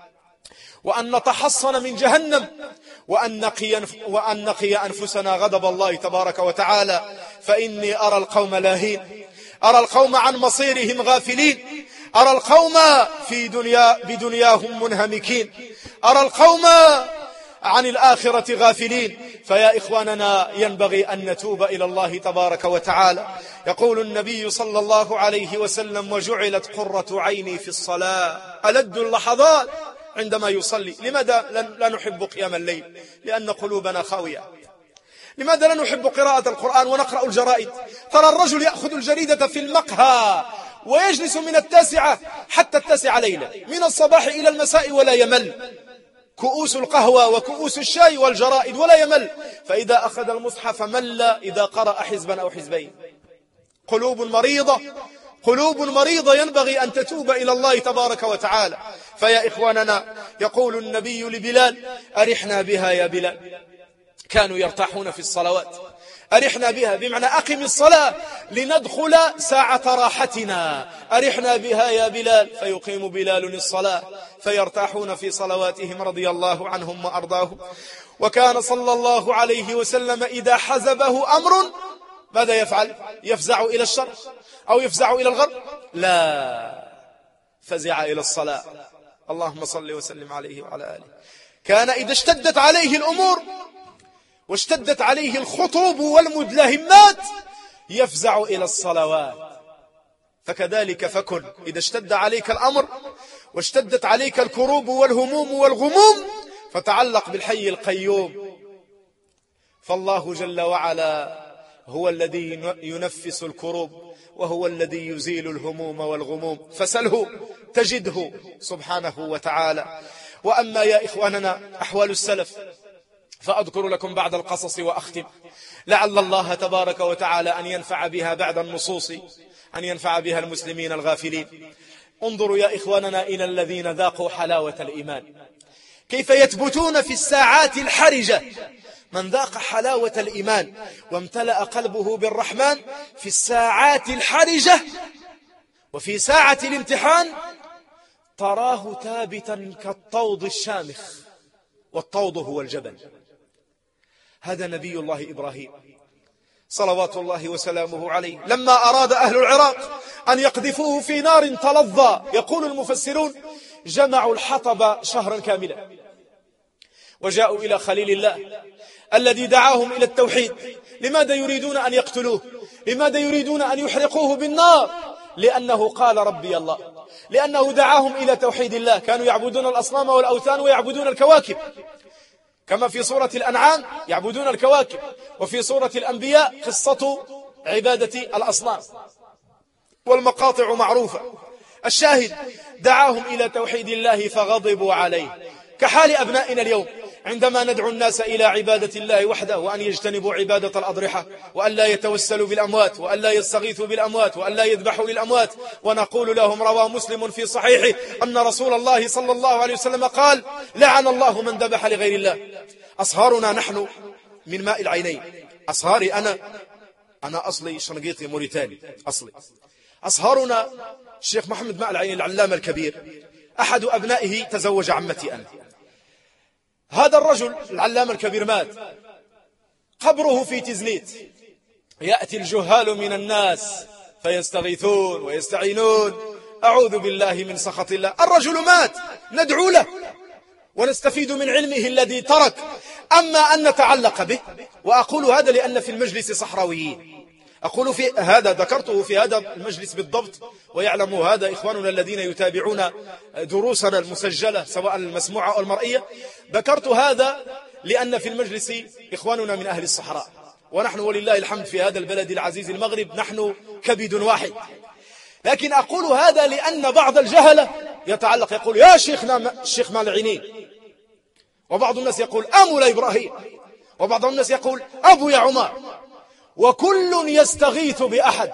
S1: وأن نتحصن من جهنم، وأن نقي أنفسنا غضب الله تبارك وتعالى. فإني أرى القوم لاهين، أرى القوم عن مصيرهم غافلين، أرى القوم بدنياهم منهمكين. أرى القوم عن الآخرة غافلين. فيا إخواننا ينبغي أن نتوب إلى الله تبارك وتعالى. يقول النبي صلى الله عليه وسلم: وجعلت قرة عيني في الصلاة. ألد اللحظات عندما يصلي. لماذا لا نحب قيام الليل؟ لأن قلوبنا خاوية. لماذا لا نحب قراءة القرآن ونقرأ الجرائد؟ ترى الرجل يأخذ الجريدة في المقهى ويجلس من 9 حتى 9 ليلة، من الصباح إلى المساء ولا يمل. كؤوس القهوة وكؤوس الشاي والجرائد ولا يمل. فإذا أخذ المصحف مل إذا قرأ حزبا أو حزبين. قلوب مريضة، قلوب مريضة ينبغي أن تتوب إلى الله تبارك وتعالى. فيا إخواننا يقول النبي لبلال: أرحنا بها يا بلال. كانوا يرتاحون في الصلوات. أرحنا بها بمعنى أقم الصلاة لندخل ساعة راحتنا. أرحنا بها يا بلال. فيقيم بلال الصلاة فيرتاحون في صلواتهم رضي الله عنهم وأرضاهم. وكان صلى الله عليه وسلم إذا حزبه أمر ماذا يفعل؟ يفزع إلى الشرق أو يفزع إلى الغرب؟ لا، فزع إلى الصلاة. اللهم صل وسلم عليه وعلى آله. كان إذا اشتدت عليه الأمور واشتدت عليه الخطوب والمدلهمات يفزع إلى الصلوات. فكذلك فكن إذا اشتد عليك الأمر واشتدت عليك الكروب والهموم والغموم فتعلق بالحي القيوم. فالله جل وعلا هو الذي ينفس الكروب وهو الذي يزيل الهموم والغموم، فسله تجده سبحانه وتعالى. وأما يا إخواننا أحوال السلف فأذكر لكم بعض القصص وأختم، لعل الله تبارك وتعالى أن ينفع بها بعد النصوص، أن ينفع بها المسلمين الغافلين. انظروا يا إخواننا إلى الذين ذاقوا حلاوة الإيمان، كيف يثبتون في الساعات الحرجة. من ذاق حلاوة الإيمان وامتلأ قلبه بالرحمن في الساعات الحرجة وفي ساعة الامتحان تراه ثابتا كالطود الشامخ، والطود هو الجبل. هذا نبي الله إبراهيم صلوات الله وسلامه عليه لما أراد أهل العراق أن يقذفوه في نار تلظى، يقول المفسرون جمعوا الحطب شهرا كاملا وجاءوا إلى خليل الله الذي دعاهم إلى التوحيد. لماذا يريدون أن يقتلوه؟ لماذا يريدون أن يحرقوه بالنار؟ لأنه قال ربي الله، لأنه دعاهم إلى توحيد الله. كانوا يعبدون الأصنام والأوثان ويعبدون الكواكب، كما في سورة الأنعام يعبدون الكواكب، وفي سورة الأنبياء قصة عبادة الأصنام والمقاطع معروفة. الشاهد دعاهم إلى توحيد الله فغضبوا عليه، كحال أبنائنا اليوم عندما ندعو الناس إلى عبادة الله وحده، وأن يجتنبوا عبادة الأضرحة، وأن لا يتوسلوا بالأموات، وأن لا يستغيثوا بالأموات، وأن لا يذبحوا للأموات. ونقول لهم روى مسلم في صحيحه أن رسول الله صلى الله عليه وسلم قال: لعن الله من ذبح لغير الله. أصهارنا نحن من ماء العينين. أصهاري أنا أصلي شنقيطي موريتاني أصلي. أصهارنا الشيخ محمد ماء العيني العلامة الكبير أحد أبنائه تزوج عمتي أنا. هذا الرجل العلامة الكبير مات، قبره في تزليت. يأتي الجهال من الناس فيستغيثون ويستعينون، أعوذ بالله من سخط الله. الرجل مات، ندعو له ونستفيد من علمه الذي ترك. أما أن نتعلق به، وأقول هذا لأن في المجلس صحراويين، أقول في هذا ذكرته في هذا المجلس بالضبط، ويعلم هذا إخواننا الذين يتابعون دروسنا المسجلة سواء المسموعة أو المرئية. ذكرت هذا لأن في المجلس إخواننا من أهل الصحراء، ونحن ولله الحمد في هذا البلد العزيز المغرب نحن كبد واحد. لكن أقول هذا لأن بعض الجهلة يتعلق يقول يا شيخنا الشيخ مال العينين، وبعض الناس يقول أمو إبراهيم، وبعض الناس يقول أبو يا عمر، وكل يستغيث بأحد.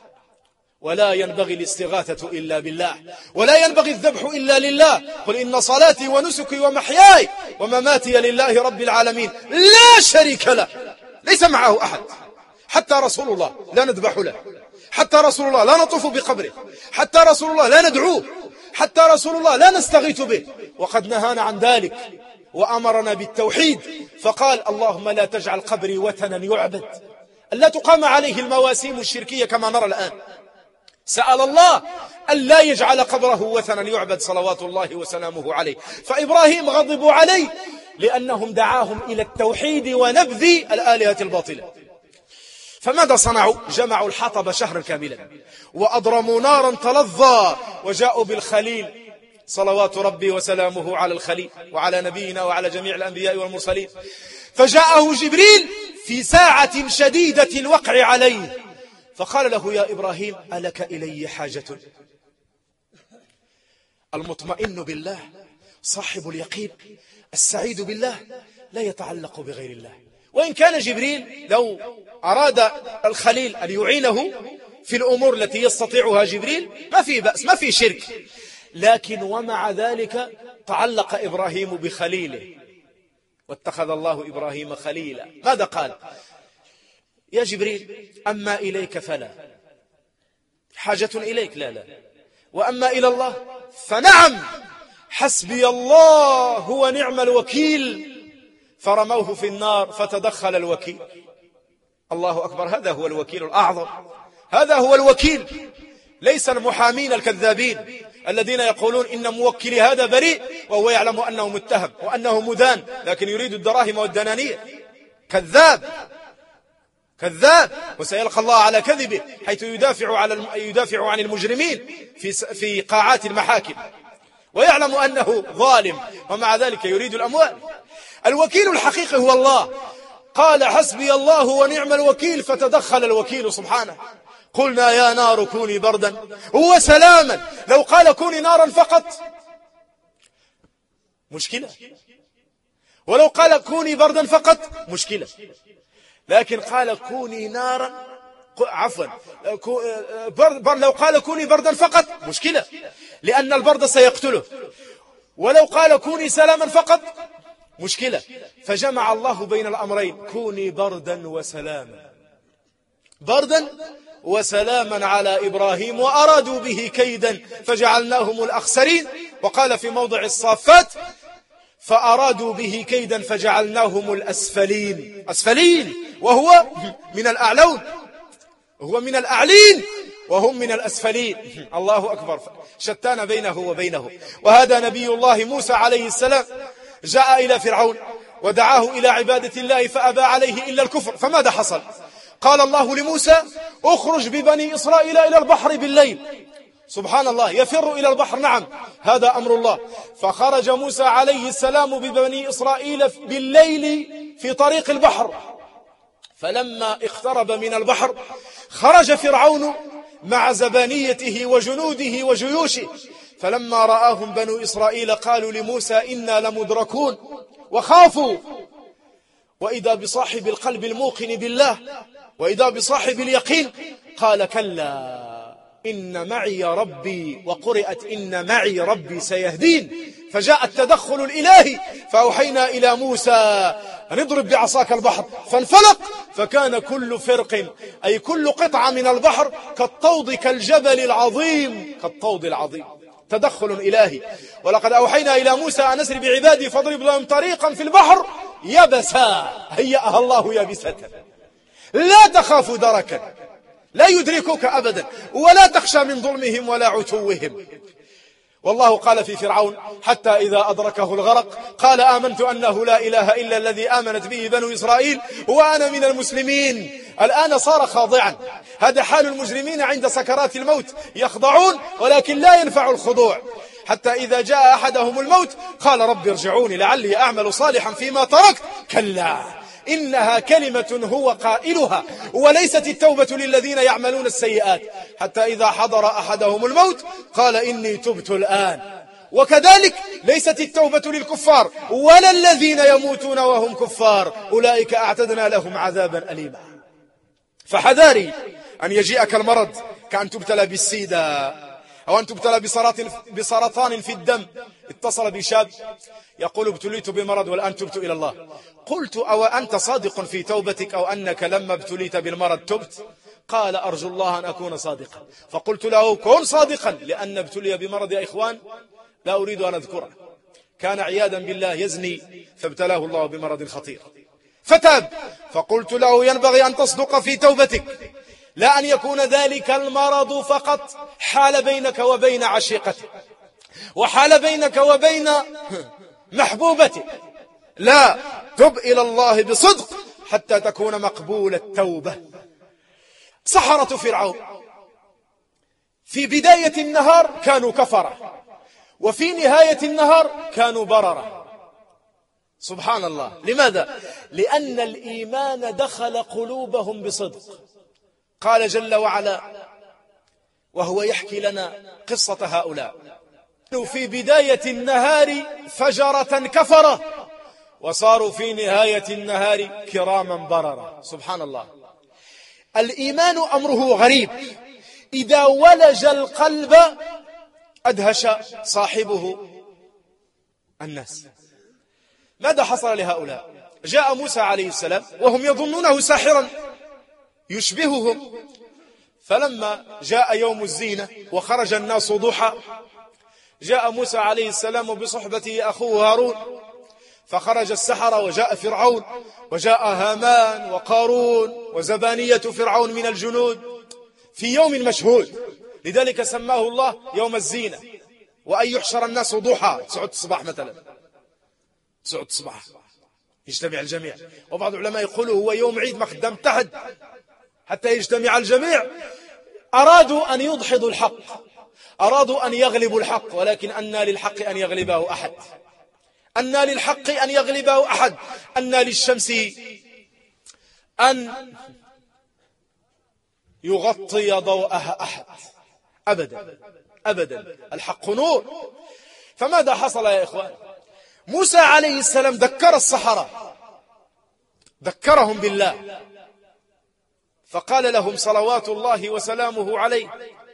S1: ولا ينبغي الاستغاثة إلا بالله، ولا ينبغي الذبح إلا لله. قل إن صلاتي ونسكي ومحياي ومماتي لله رب العالمين لا شريك له، ليس معه أحد. حتى رسول الله لا نذبح له، حتى رسول الله لا نطوف بقبره، حتى رسول الله لا ندعوه، حتى رسول الله لا نستغيث به. وقد نهانا عن ذلك وأمرنا بالتوحيد، فقال اللهم لا تجعل قبري وثنا يعبد، ألا تقام عليه المواسيم الشركية كما نرى الآن. سأل الله ألا يجعل قبره وثنا يعبد صلوات الله وسلامه عليه. فإبراهيم غضبوا عليه لأنهم دعاهم إلى التوحيد ونبذ الآلهة الباطلة. فماذا صنعوا؟ جمعوا الحطب شهرا كاملا وأضرموا نارا تلظى وجاءوا بالخليل صلوات ربي وسلامه على الخليل وعلى نبينا وعلى جميع الأنبياء والمرسلين. فجاءه جبريل في ساعة شديدة الوقع عليه فقال له: يا إبراهيم ألك إلي حاجة؟ المطمئن بالله صاحب اليقين السعيد بالله لا يتعلق بغير الله. وإن كان جبريل لو أراد الخليل أن يعينه في الأمور التي يستطيعها جبريل ما في بأس، ما في شرك، لكن ومع ذلك تعلق إبراهيم بخليله واتخذ الله إبراهيم خليلا. ماذا قال؟ يا جبريل أما إليك فلا، حاجة إليك لا، وأما إلى الله فنعم، حسبي الله ونعم الوكيل. فرموه في النار فتدخل الوكيل. الله أكبر، هذا هو الوكيل الأعظم، هذا هو الوكيل، ليس المحامين الكذابين الذين يقولون إن موكلي هذا بريء وهو يعلم أنه متهم وأنه مدان لكن يريد الدراهم والدنانير. كذاب وسيلقى الله على كذبه حيث يدافع عن المجرمين في قاعات المحاكم ويعلم أنه ظالم ومع ذلك يريد الأموال. الوكيل الحقيقي هو الله. قال: حسبي الله ونعم الوكيل، فتدخل الوكيل سبحانه. قلنا يا نار كوني بردا وسلاما. لو قال كوني نارا فقط مشكلة، ولو قال كوني بردا فقط مشكلة، لكن قال كوني نارا، عفوا، لو قال كوني بردا فقط مشكلة لأن البرد سيقتله، ولو قال كوني سلاما فقط مشكلة. فجمع الله بين الأمرين: كوني بردا وسلاما، بردا وسلاما على إبراهيم، وأرادوا به كيدا فجعلناهم الأخسرين. وقال في موضع الصافات: فأرادوا به كيدا فجعلناهم الأسفلين. أسفلين وهو من الأعلون، هو من الأعلين وهم من الأسفلين. الله أكبر، شتان بينه وبينه. وهذا نبي الله موسى عليه السلام جاء إلى فرعون ودعاه إلى عبادة الله فأبى عليه إلا الكفر. فماذا حصل؟ قال الله لموسى: اخرج ببني إسرائيل إلى البحر بالليل. سبحان الله، يفر إلى البحر، نعم هذا أمر الله. فخرج موسى عليه السلام ببني إسرائيل بالليل في طريق البحر. فلما اقترب من البحر خرج فرعون مع زبانيته وجنوده وجيوشه. فلما رآهم بنو إسرائيل قالوا لموسى: إنا لمدركون، وخافوا. وإذا بصاحب القلب الموقن بالله وإذا بصاحب اليقين قال: كلا إن معي ربي، وقرئت إن معي ربي سيهدين. فجاء التدخل الإلهي فأوحينا إلى موسى أن اضرب بعصاك البحر فانفلق فكان كل فرق، أي كل قطعة من البحر كالطود كالجبل العظيم، كالطود العظيم. تدخل إلهي. ولقد أوحينا إلى موسى أن أسر بعبادي فاضرب لهم طريقا في البحر يبسا، هيأها الله يابسة، لا تخاف دركا، لا يدركك أبدا، ولا تخشى من ظلمهم ولا عتوهم. والله قال في فرعون: حتى إذا أدركه الغرق قال آمنت أنه لا إله إلا الذي آمنت به بنو إسرائيل وأنا من المسلمين. الآن صار خاضعا. هذا حال المجرمين عند سكرات الموت، يخضعون ولكن لا ينفع الخضوع. حتى إذا جاء أحدهم الموت قال: رب ارجعوني لعلي أعمل صالحا فيما تركت. كلا إنها كلمة هو قائلها وليست التوبة للذين يعملون السيئات. حتى إذا حضر أحدهم الموت قال: إني تبت الآن. وكذلك ليست التوبة للكفار ولا الذين يموتون وهم كفار، أولئك أعتدنا لهم عذابا أليما. فحذاري أن يجيئك المرض كأن تبتلى بالسيدة أو أن تبتلى بسرطان في الدم. اتصل بشاب يقول: ابتليت بالمرض والآن تبت إلى الله. قلت: أو أنت صادق في توبتك أو أنك لما ابتليت بالمرض تبت؟ قال: أرجو الله أن أكون صادقا. فقلت له: كن صادقا، لأن ابتلي بمرض يا إخوان لا أريد أن أذكره، كان عياذا بالله يزني فابتلاه الله بمرض خطير فتاب. فقلت له: ينبغي أن تصدق في توبتك، لا أن يكون ذلك المرض فقط حال بينك وبين عشيقتك وحال بينك وبين محبوبتك، لا، تب إلى الله بصدق حتى تكون مقبول التوبة. سحرة فرعون في بداية النهار كانوا كفرة، وفي نهاية النهار كانوا بررة. سبحان الله. لماذا؟ لأن الإيمان دخل قلوبهم بصدق. قال جل وعلا وهو يحكي لنا قصة هؤلاء: في بداية النهار فجرة كفرة، وصاروا في نهاية النهار كراما بررة. سبحان الله. الإيمان أمره غريب، إذا ولج القلب أدهش صاحبه الناس. ماذا حصل لهؤلاء؟ جاء موسى عليه السلام وهم يظنونه ساحرا يشبههم، فلما جاء يوم الزينة وخرج الناس ضحى، جاء موسى عليه السلام بصحبته أخوه هارون، فخرج السحرة وجاء فرعون وجاء هامان وقارون وزبانية فرعون من الجنود في يوم مشهود، لذلك سماه الله يوم الزينة. وأن يحشر الناس ضحى، 9 الصباح مثلا، 9 الصباح يجتمع الجميع. وبعض العلماء يقولوا هو يوم عيد ما خدام تحت حتى يجتمع الجميع. أرادوا أن يدحضوا الحق، أرادوا أن يغلبوا الحق، ولكن أنى للحق أن يغلبه أحد، أنى للحق أن يغلبه أحد، أنى للشمس أن يغطي ضوءها أحد. أبدا أبدا، الحق نور. فماذا حصل يا إخوان؟ موسى عليه السلام ذكر السحرة، ذكرهم بالله، فقال لهم صلوات الله وسلامه عليه: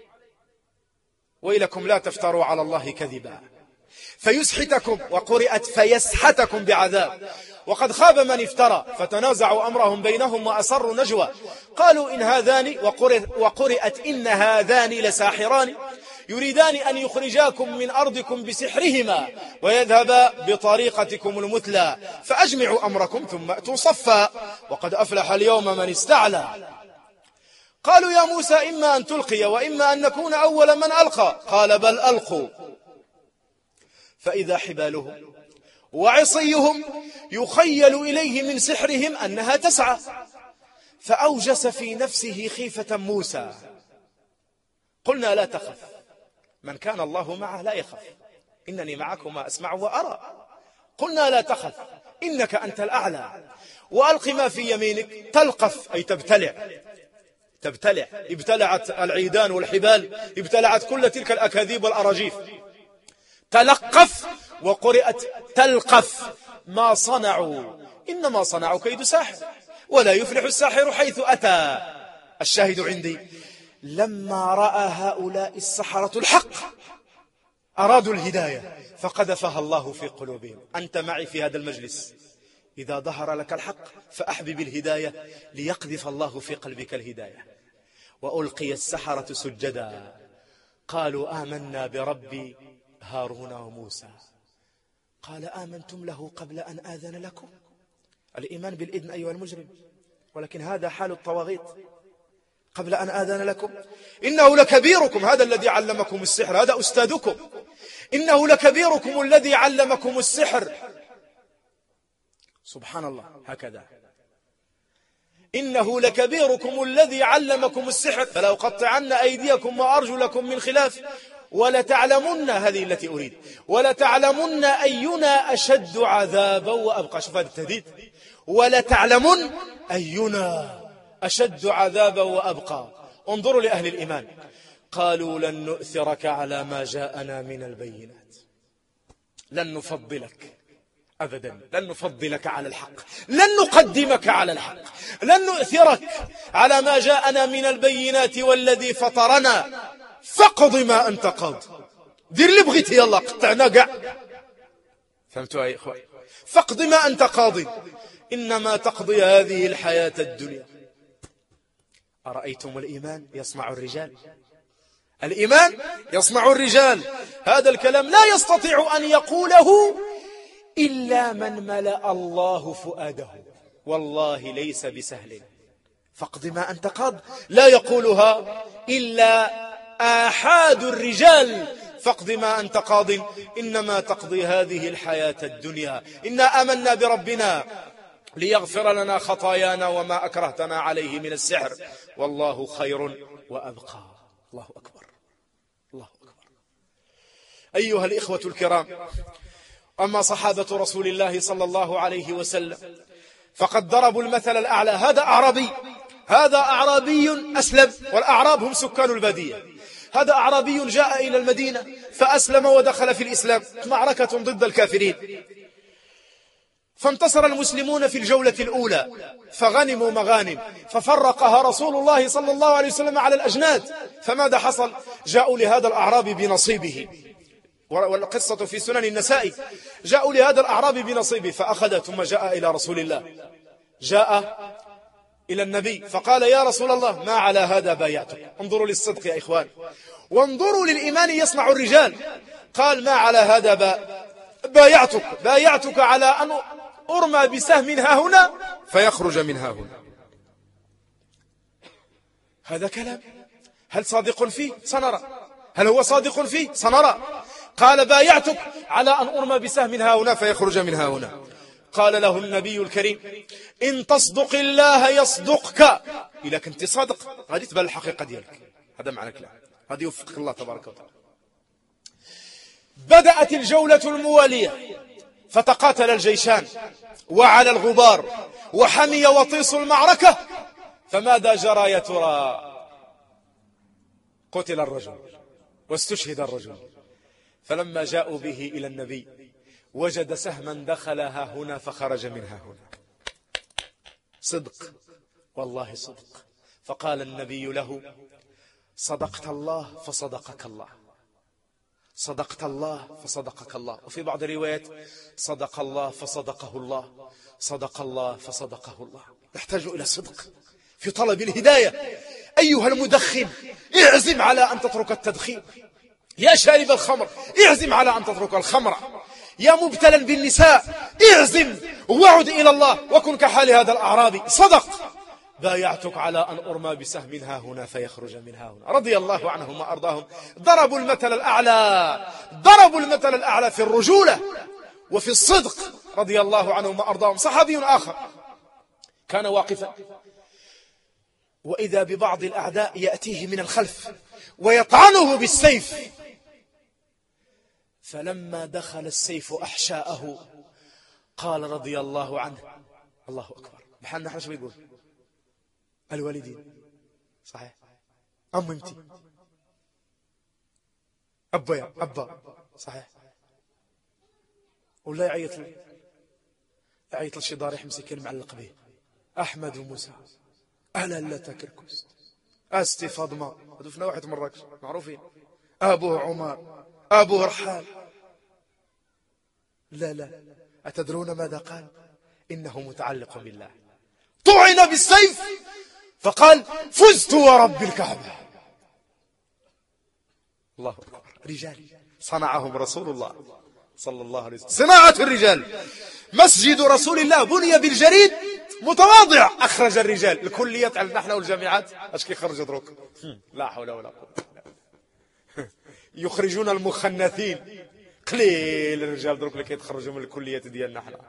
S1: ويلكم لا تفتروا على الله كذبا فيسحتكم، وقرئت فيسحتكم بعذاب، وقد خاب من افترى. فتنازعوا أمرهم بينهم وأسروا نجوى، قالوا إن هذان، وقرئت إن هذان لساحران يريدان أن يخرجاكم من أرضكم بسحرهما ويذهبا بطريقتكم المثلى فأجمعوا أمركم ثم أتوا صفا وقد أفلح اليوم من استعلى. قالوا يا موسى إما أن تلقي وإما أن نكون أول من ألقى، قال بل ألقوا، فإذا حبالهم وعصيهم يخيل إليه من سحرهم أنها تسعى، فأوجس في نفسه خيفة موسى. قلنا لا تخف، من كان الله معه لا يخف، إنني معكما أسمع وأرى. قلنا لا تخف إنك أنت الأعلى، وألق ما في يمينك تلقف، أي تبتلع. تبتلع، ابتلعت العيدان والحبال، ابتلعت كل تلك الأكاذيب والأراجيف. تلقف، وقرئت تلقف. ما صنعوا إنما صنعوا كيد ساحر، ولا يفلح الساحر حيث أتى. الشاهد عندي لما رأى هؤلاء السحرة الحق أرادوا الهداية فقذفها الله في قلوبهم. أنت معي في هذا المجلس، إذا ظهر لك الحق فأحبب الهداية ليقذف الله في قلبك الهداية. وألقي السحرة سجدا قالوا آمنا برب هارون وموسى. قال آمنتم له قبل أن آذن لكم. الإيمان بالإذن أيها المجرم، ولكن هذا حال الطواغيت. قبل أن آذن لكم إنه لكبيركم، هذا الذي علمكم السحر، هذا أستاذكم. إنه لكبيركم الذي علمكم السحر. سبحان الله. هكذا إنه لكبيركم الذي علمكم السحر فلأقطعن أيديكم وأرجلكم من خلاف ولتعلمن، هذه التي أريد، ولتعلمن أينا أشد عذابا وأبقى. شوف هذا التهديد، ولتعلمن أينا أشد عذابا وأبقى. انظروا لأهل الإيمان، قالوا لن نؤثرك على ما جاءنا من البينات، لن نفضلك أبدا، لن نفضلك على الحق، لن نقدمك على الحق، لن نؤثرك على ما جاءنا من البينات والذي فطرنا فاقض ما أنت قاض. دير اللي بغيت، يلا قطعنا قاع. فهمتوا يا إخوة؟ فاقض ما أنت قاضي، إنما تقضي هذه الحياة الدنيا. أرأيتم الإيمان يصنع الرجال؟ الإيمان يصنع الرجال. هذا الكلام لا يستطيع أن يقوله إلا من ملأ الله فؤاده، والله ليس بسهل. فاقض ما أنت قاض، لا يقولها إلا آحاد الرجال. فاقض ما أنت قاض إنما تقضي هذه الحياة الدنيا، إنا آمنا بربنا ليغفر لنا خطايانا وما أكرهتنا عليه من السحر، والله خير وأبقى. الله أكبر، الله أكبر. أيها الإخوة الكرام، أما صحابة رسول الله صلى الله عليه وسلم فقد ضربوا المثل الأعلى. هذا أعرابي أسلم، والأعراب هم سكان البادية. هذا أعرابي جاء إلى المدينة فأسلم ودخل في الإسلام، معركة ضد الكافرين، فانتصر المسلمون في الجولة الأولى فغنموا مغانم، ففرقها رسول الله صلى الله عليه وسلم على الأجناد. فماذا حصل؟ جاءوا لهذا الأعرابي بنصيبه، والقصة في سنن النسائي. جاءوا لهذا الأعرابي بنصيبه فأخذ، ثم جاء إلى رسول الله، جاء إلى النبي فقال: يا رسول الله، ما على هذا بايعتك. انظروا للصدق يا إخوان، وانظروا للإيمان يصنع الرجال. قال: ما على هذا بايعتك على أن أرمى بسهم ها هنا فيخرج من ها هنا. هذا كلام، هل صادق فيه؟ سنرى. هل هو صادق فيه؟ سنرى. قال: بايعتك على أن أرمى بسهم ها هنا فيخرج من ها هنا. قال له النبي الكريم: إن تصدق الله يصدقك. إذا كنت صادق غادي تبان الحقيقة ديالك. هذا معنى كلام، هذا يوفقك الله تبارك وتعالى. بدأت الجولة الموالية، فتقاتل الجيشان وعلى الغبار، وحمي وطيس المعركة. فماذا جرى يا ترى؟ قتل الرجل واستشهد الرجل. فلما جاءوا به إلى النبي وجد سهما دخلها هنا فخرج منها هنا. صدق، والله صدق. فقال النبي له: صدقت الله فصدقك الله، صدقت الله فصدقك الله. وفي بعض الروايات: صدق الله فصدقه الله، صدق الله فصدقه الله. نحتاج إلى صدق في طلب الهداية. أيها المدخن، اعزم على أن تترك التدخين. يا شارب الخمر، اعزم على أن تترك الخمر. يا مبتلا بالنساء، اعزم وعد إلى الله وكن كحال هذا الأعرابي. صدق. بايعتك على أن أرمى بسهم ها هنا فيخرج من ها هنا. رضي الله عنهم وأرضاهم. ضربوا المثل الأعلى في الرجولة وفي الصدق، رضي الله عنهم وأرضاهم. صحابي آخر كان واقفا، وإذا ببعض الأعداء يأتيه من الخلف ويطعنه بالسيف، فلما دخل السيف أحشاءه قال رضي الله عنه: الله أكبر. بحال نحن شو بيقول؟ الوالدين، صحيح، أمتي، أبا، صحيح. ولا يعيط لشي ضارح مسكين معلق به: أحمد وموسى، أهلا لا تكركس، أستي فاطمة، هذو في نواحي مراكش معروفين، أبوه عمر، أبوه رحال. لا، أتدرون ماذا قال؟ إنه متعلق بالله. طعن بالسيف فقال: فزت ورب الكعبة. الله أكبر. رجال صنعهم رسول الله صلى الله عليه وسلم، صناعة الرجال. مسجد رسول الله بني بالجريد متواضع، أخرج الرجال. الكليات على نحن والجامعات اش كيخرجوا دروك؟ لا حول ولا قوة. يخرجون المخنثين. قليل الرجال دروك اللي كيتخرجوا من الكليات ديالنا حنا.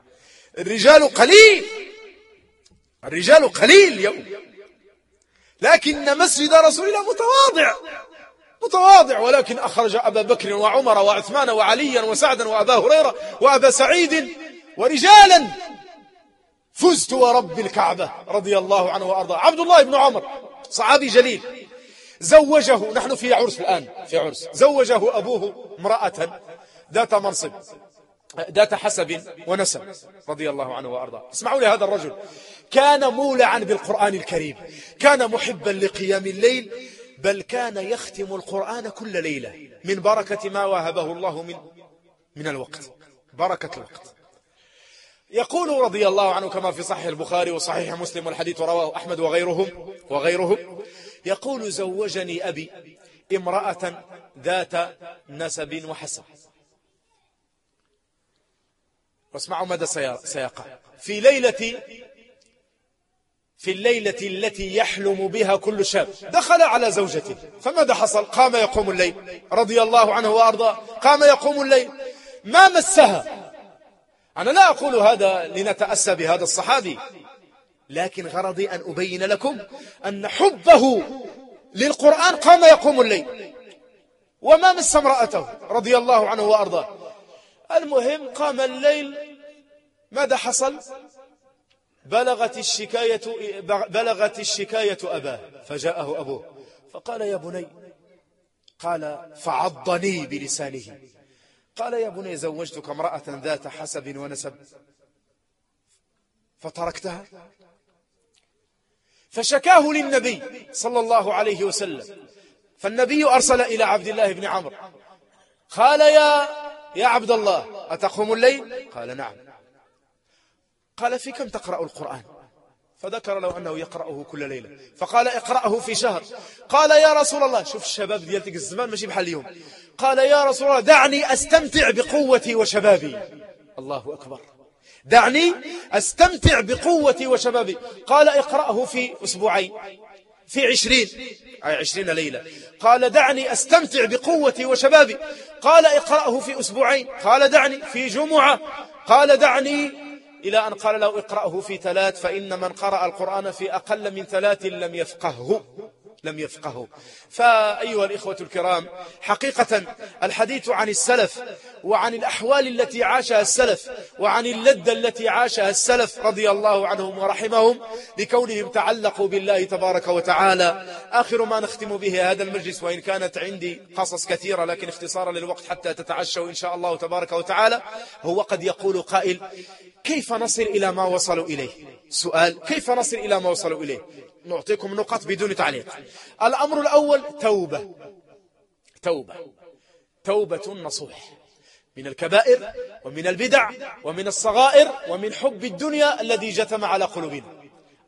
S1: الرجال قليل اليوم. لكن مسجد رسول الله متواضع، ولكن أخرج أبا بكر وعمر وعثمان وعليا وسعدا وأبا هريرة وأبا سعيد ورجالا. فزت ورب الكعبة، رضي الله عنه وأرضاه. عبد الله بن عمر صحابي جليل، زوجه، نحن في عرس الآن، في عرس، زوجه أبوه امرأة ذات منصب، ذات حسب ونسب، رضي الله عنه وأرضاه. اسمعوا لهذا الرجل، كان مولعا بالقرآن الكريم، كان محبا لقيام الليل، بل كان يختم القرآن كل ليلة من بركة ما وهبه الله من الوقت، بركة الوقت. يقول رضي الله عنه كما في صحيح البخاري وصحيح مسلم، والحديث رواه أحمد وغيرهم، يقول: زوجني أبي امرأة ذات نسب وحسب. واسمعوا ماذا سيقع. في الليلة التي يحلم بها كل شاب دخل على زوجته، فماذا حصل؟ قام يقوم الليل رضي الله عنه وأرضاه، قام يقوم الليل ما مسها. أنا لا أقول هذا لنتأسى بهذا الصحابي، لكن غرضي أن أبين لكم أن حبه للقرآن قام يقوم الليل وما مس امرأته رضي الله عنه وأرضاه. المهم قام الليل، ماذا حصل؟ بلغت الشكاية أباه، فجاءه أبوه فقال يا بني، قال فعضني بلسانه، قال يا بني زوجتك امرأة ذات حسب ونسب فتركتها؟ فشكاه للنبي صلى الله عليه وسلم، فالنبي أرسل إلى عبد الله بن عمرو قال يا عبد الله أتقوم الليل؟ قال نعم. قال في كم تقرأ القرآن؟ فذكر له أنه يقرأه كل ليلة، فقال اقرأه في شهر. قال يا رسول الله، شوف الشباب ديالتك الزمان ماشي بحال اليوم، قال يا رسول الله دعني أستمتع بقوتي وشبابي. الله أكبر، دعني أستمتع بقوتي وشبابي. قال اقرأه في أسبوعين، في 20 ليلة. قال دعني أستمتع بقوتي وشبابي. قال اقرأه في أسبوعين. قال دعني في جمعة. قال دعني، إلى أن قال له اقرأه في 3، فإن من قرأ القرآن في أقل من 3 لم يفقهه. فأيها الإخوة الكرام، حقيقة الحديث عن السلف وعن الأحوال التي عاشها السلف وعن اللذة التي عاشها السلف رضي الله عنهم ورحمهم لكونهم تعلقوا بالله تبارك وتعالى. آخر ما نختم به هذا المجلس، وإن كانت عندي قصص كثيرة لكن اختصارا للوقت حتى تتعشوا إن شاء الله تبارك وتعالى، هو قد يقول قائل كيف نصل إلى ما وصلوا إليه؟ سؤال، كيف نصل إلى ما وصلوا إليه؟ نعطيكم نقاط بدون تعليق. الأمر الأول توبة نصوح من الكبائر ومن البدع ومن الصغائر ومن حب الدنيا الذي جثم على قلوبنا.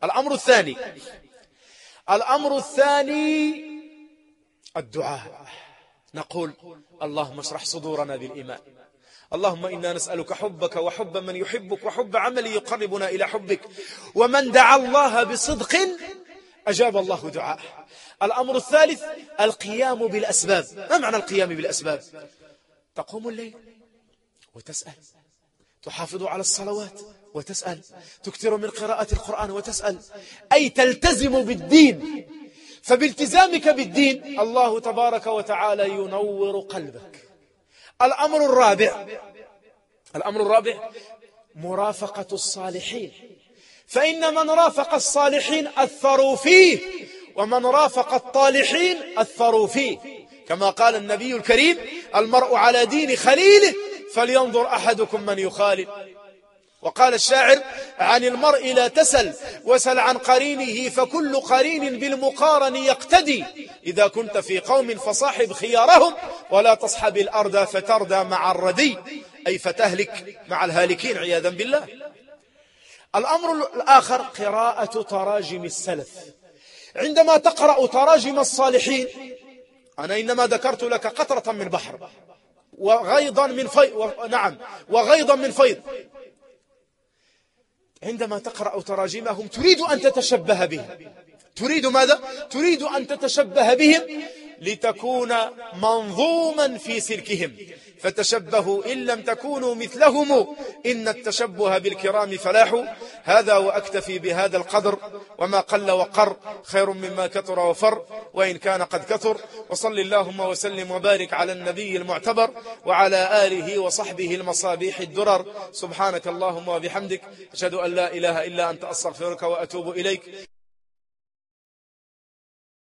S1: الأمر الثاني الدعاء، نقول اللهم اشرح صدورنا بالإيمان، اللهم إنا نسألك حبك وحب من يحبك وحب عمل يقربنا إلى حبك، ومن دعا الله بصدق أجاب الله دعاءه. الأمر الثالث القيام بالأسباب. ما معنى القيام بالأسباب؟ تقوم الليل وتسأل، تحافظ على الصلوات وتسأل، تكثر من قراءة القرآن وتسأل، أي تلتزم بالدين. فبالتزامك بالدين الله تبارك وتعالى ينور قلبك. الأمر الرابع مرافقة الصالحين، فإن من رافق الصالحين أثروا فيه، ومن رافق الطالحين أثروا فيه، كما قال النبي الكريم المرء على دين خليله فلينظر أحدكم من يخالل. وقال الشاعر عن المرء لا تسل وسل عن قرينه، فكل قرين بالمقارن يقتدي، إذا كنت في قوم فصاحب خيارهم ولا تصحب الأرض فتردى مع الردي، أي فتهلك مع الهالكين عياذا بالله. الأمر الآخر قراءة تراجم السلف. عندما تقرأ تراجم الصالحين، أنا إنما ذكرت لك قطرة من بحر وغيضا من فيض. عندما تقرأ تراجمهم تريد أن تتشبه بهم. تريد ماذا؟ تريد أن تتشبه بهم لتكون منظوما في سلكهم، فتشبهوا إن لم تكونوا مثلهم إن التشبه بالكرام فلاح. هذا وأكتفي بهذا القدر، وما قل وقر خير مما كثر وفر، وإن كان قد كثر. وصل اللهم وسلم وبارك على النبي المعتبر وعلى آله وصحبه المصابيح الدرر. سبحانك اللهم وبحمدك، أشهد أن لا إله إلا أنت، أستغفرك وأتوب إليك.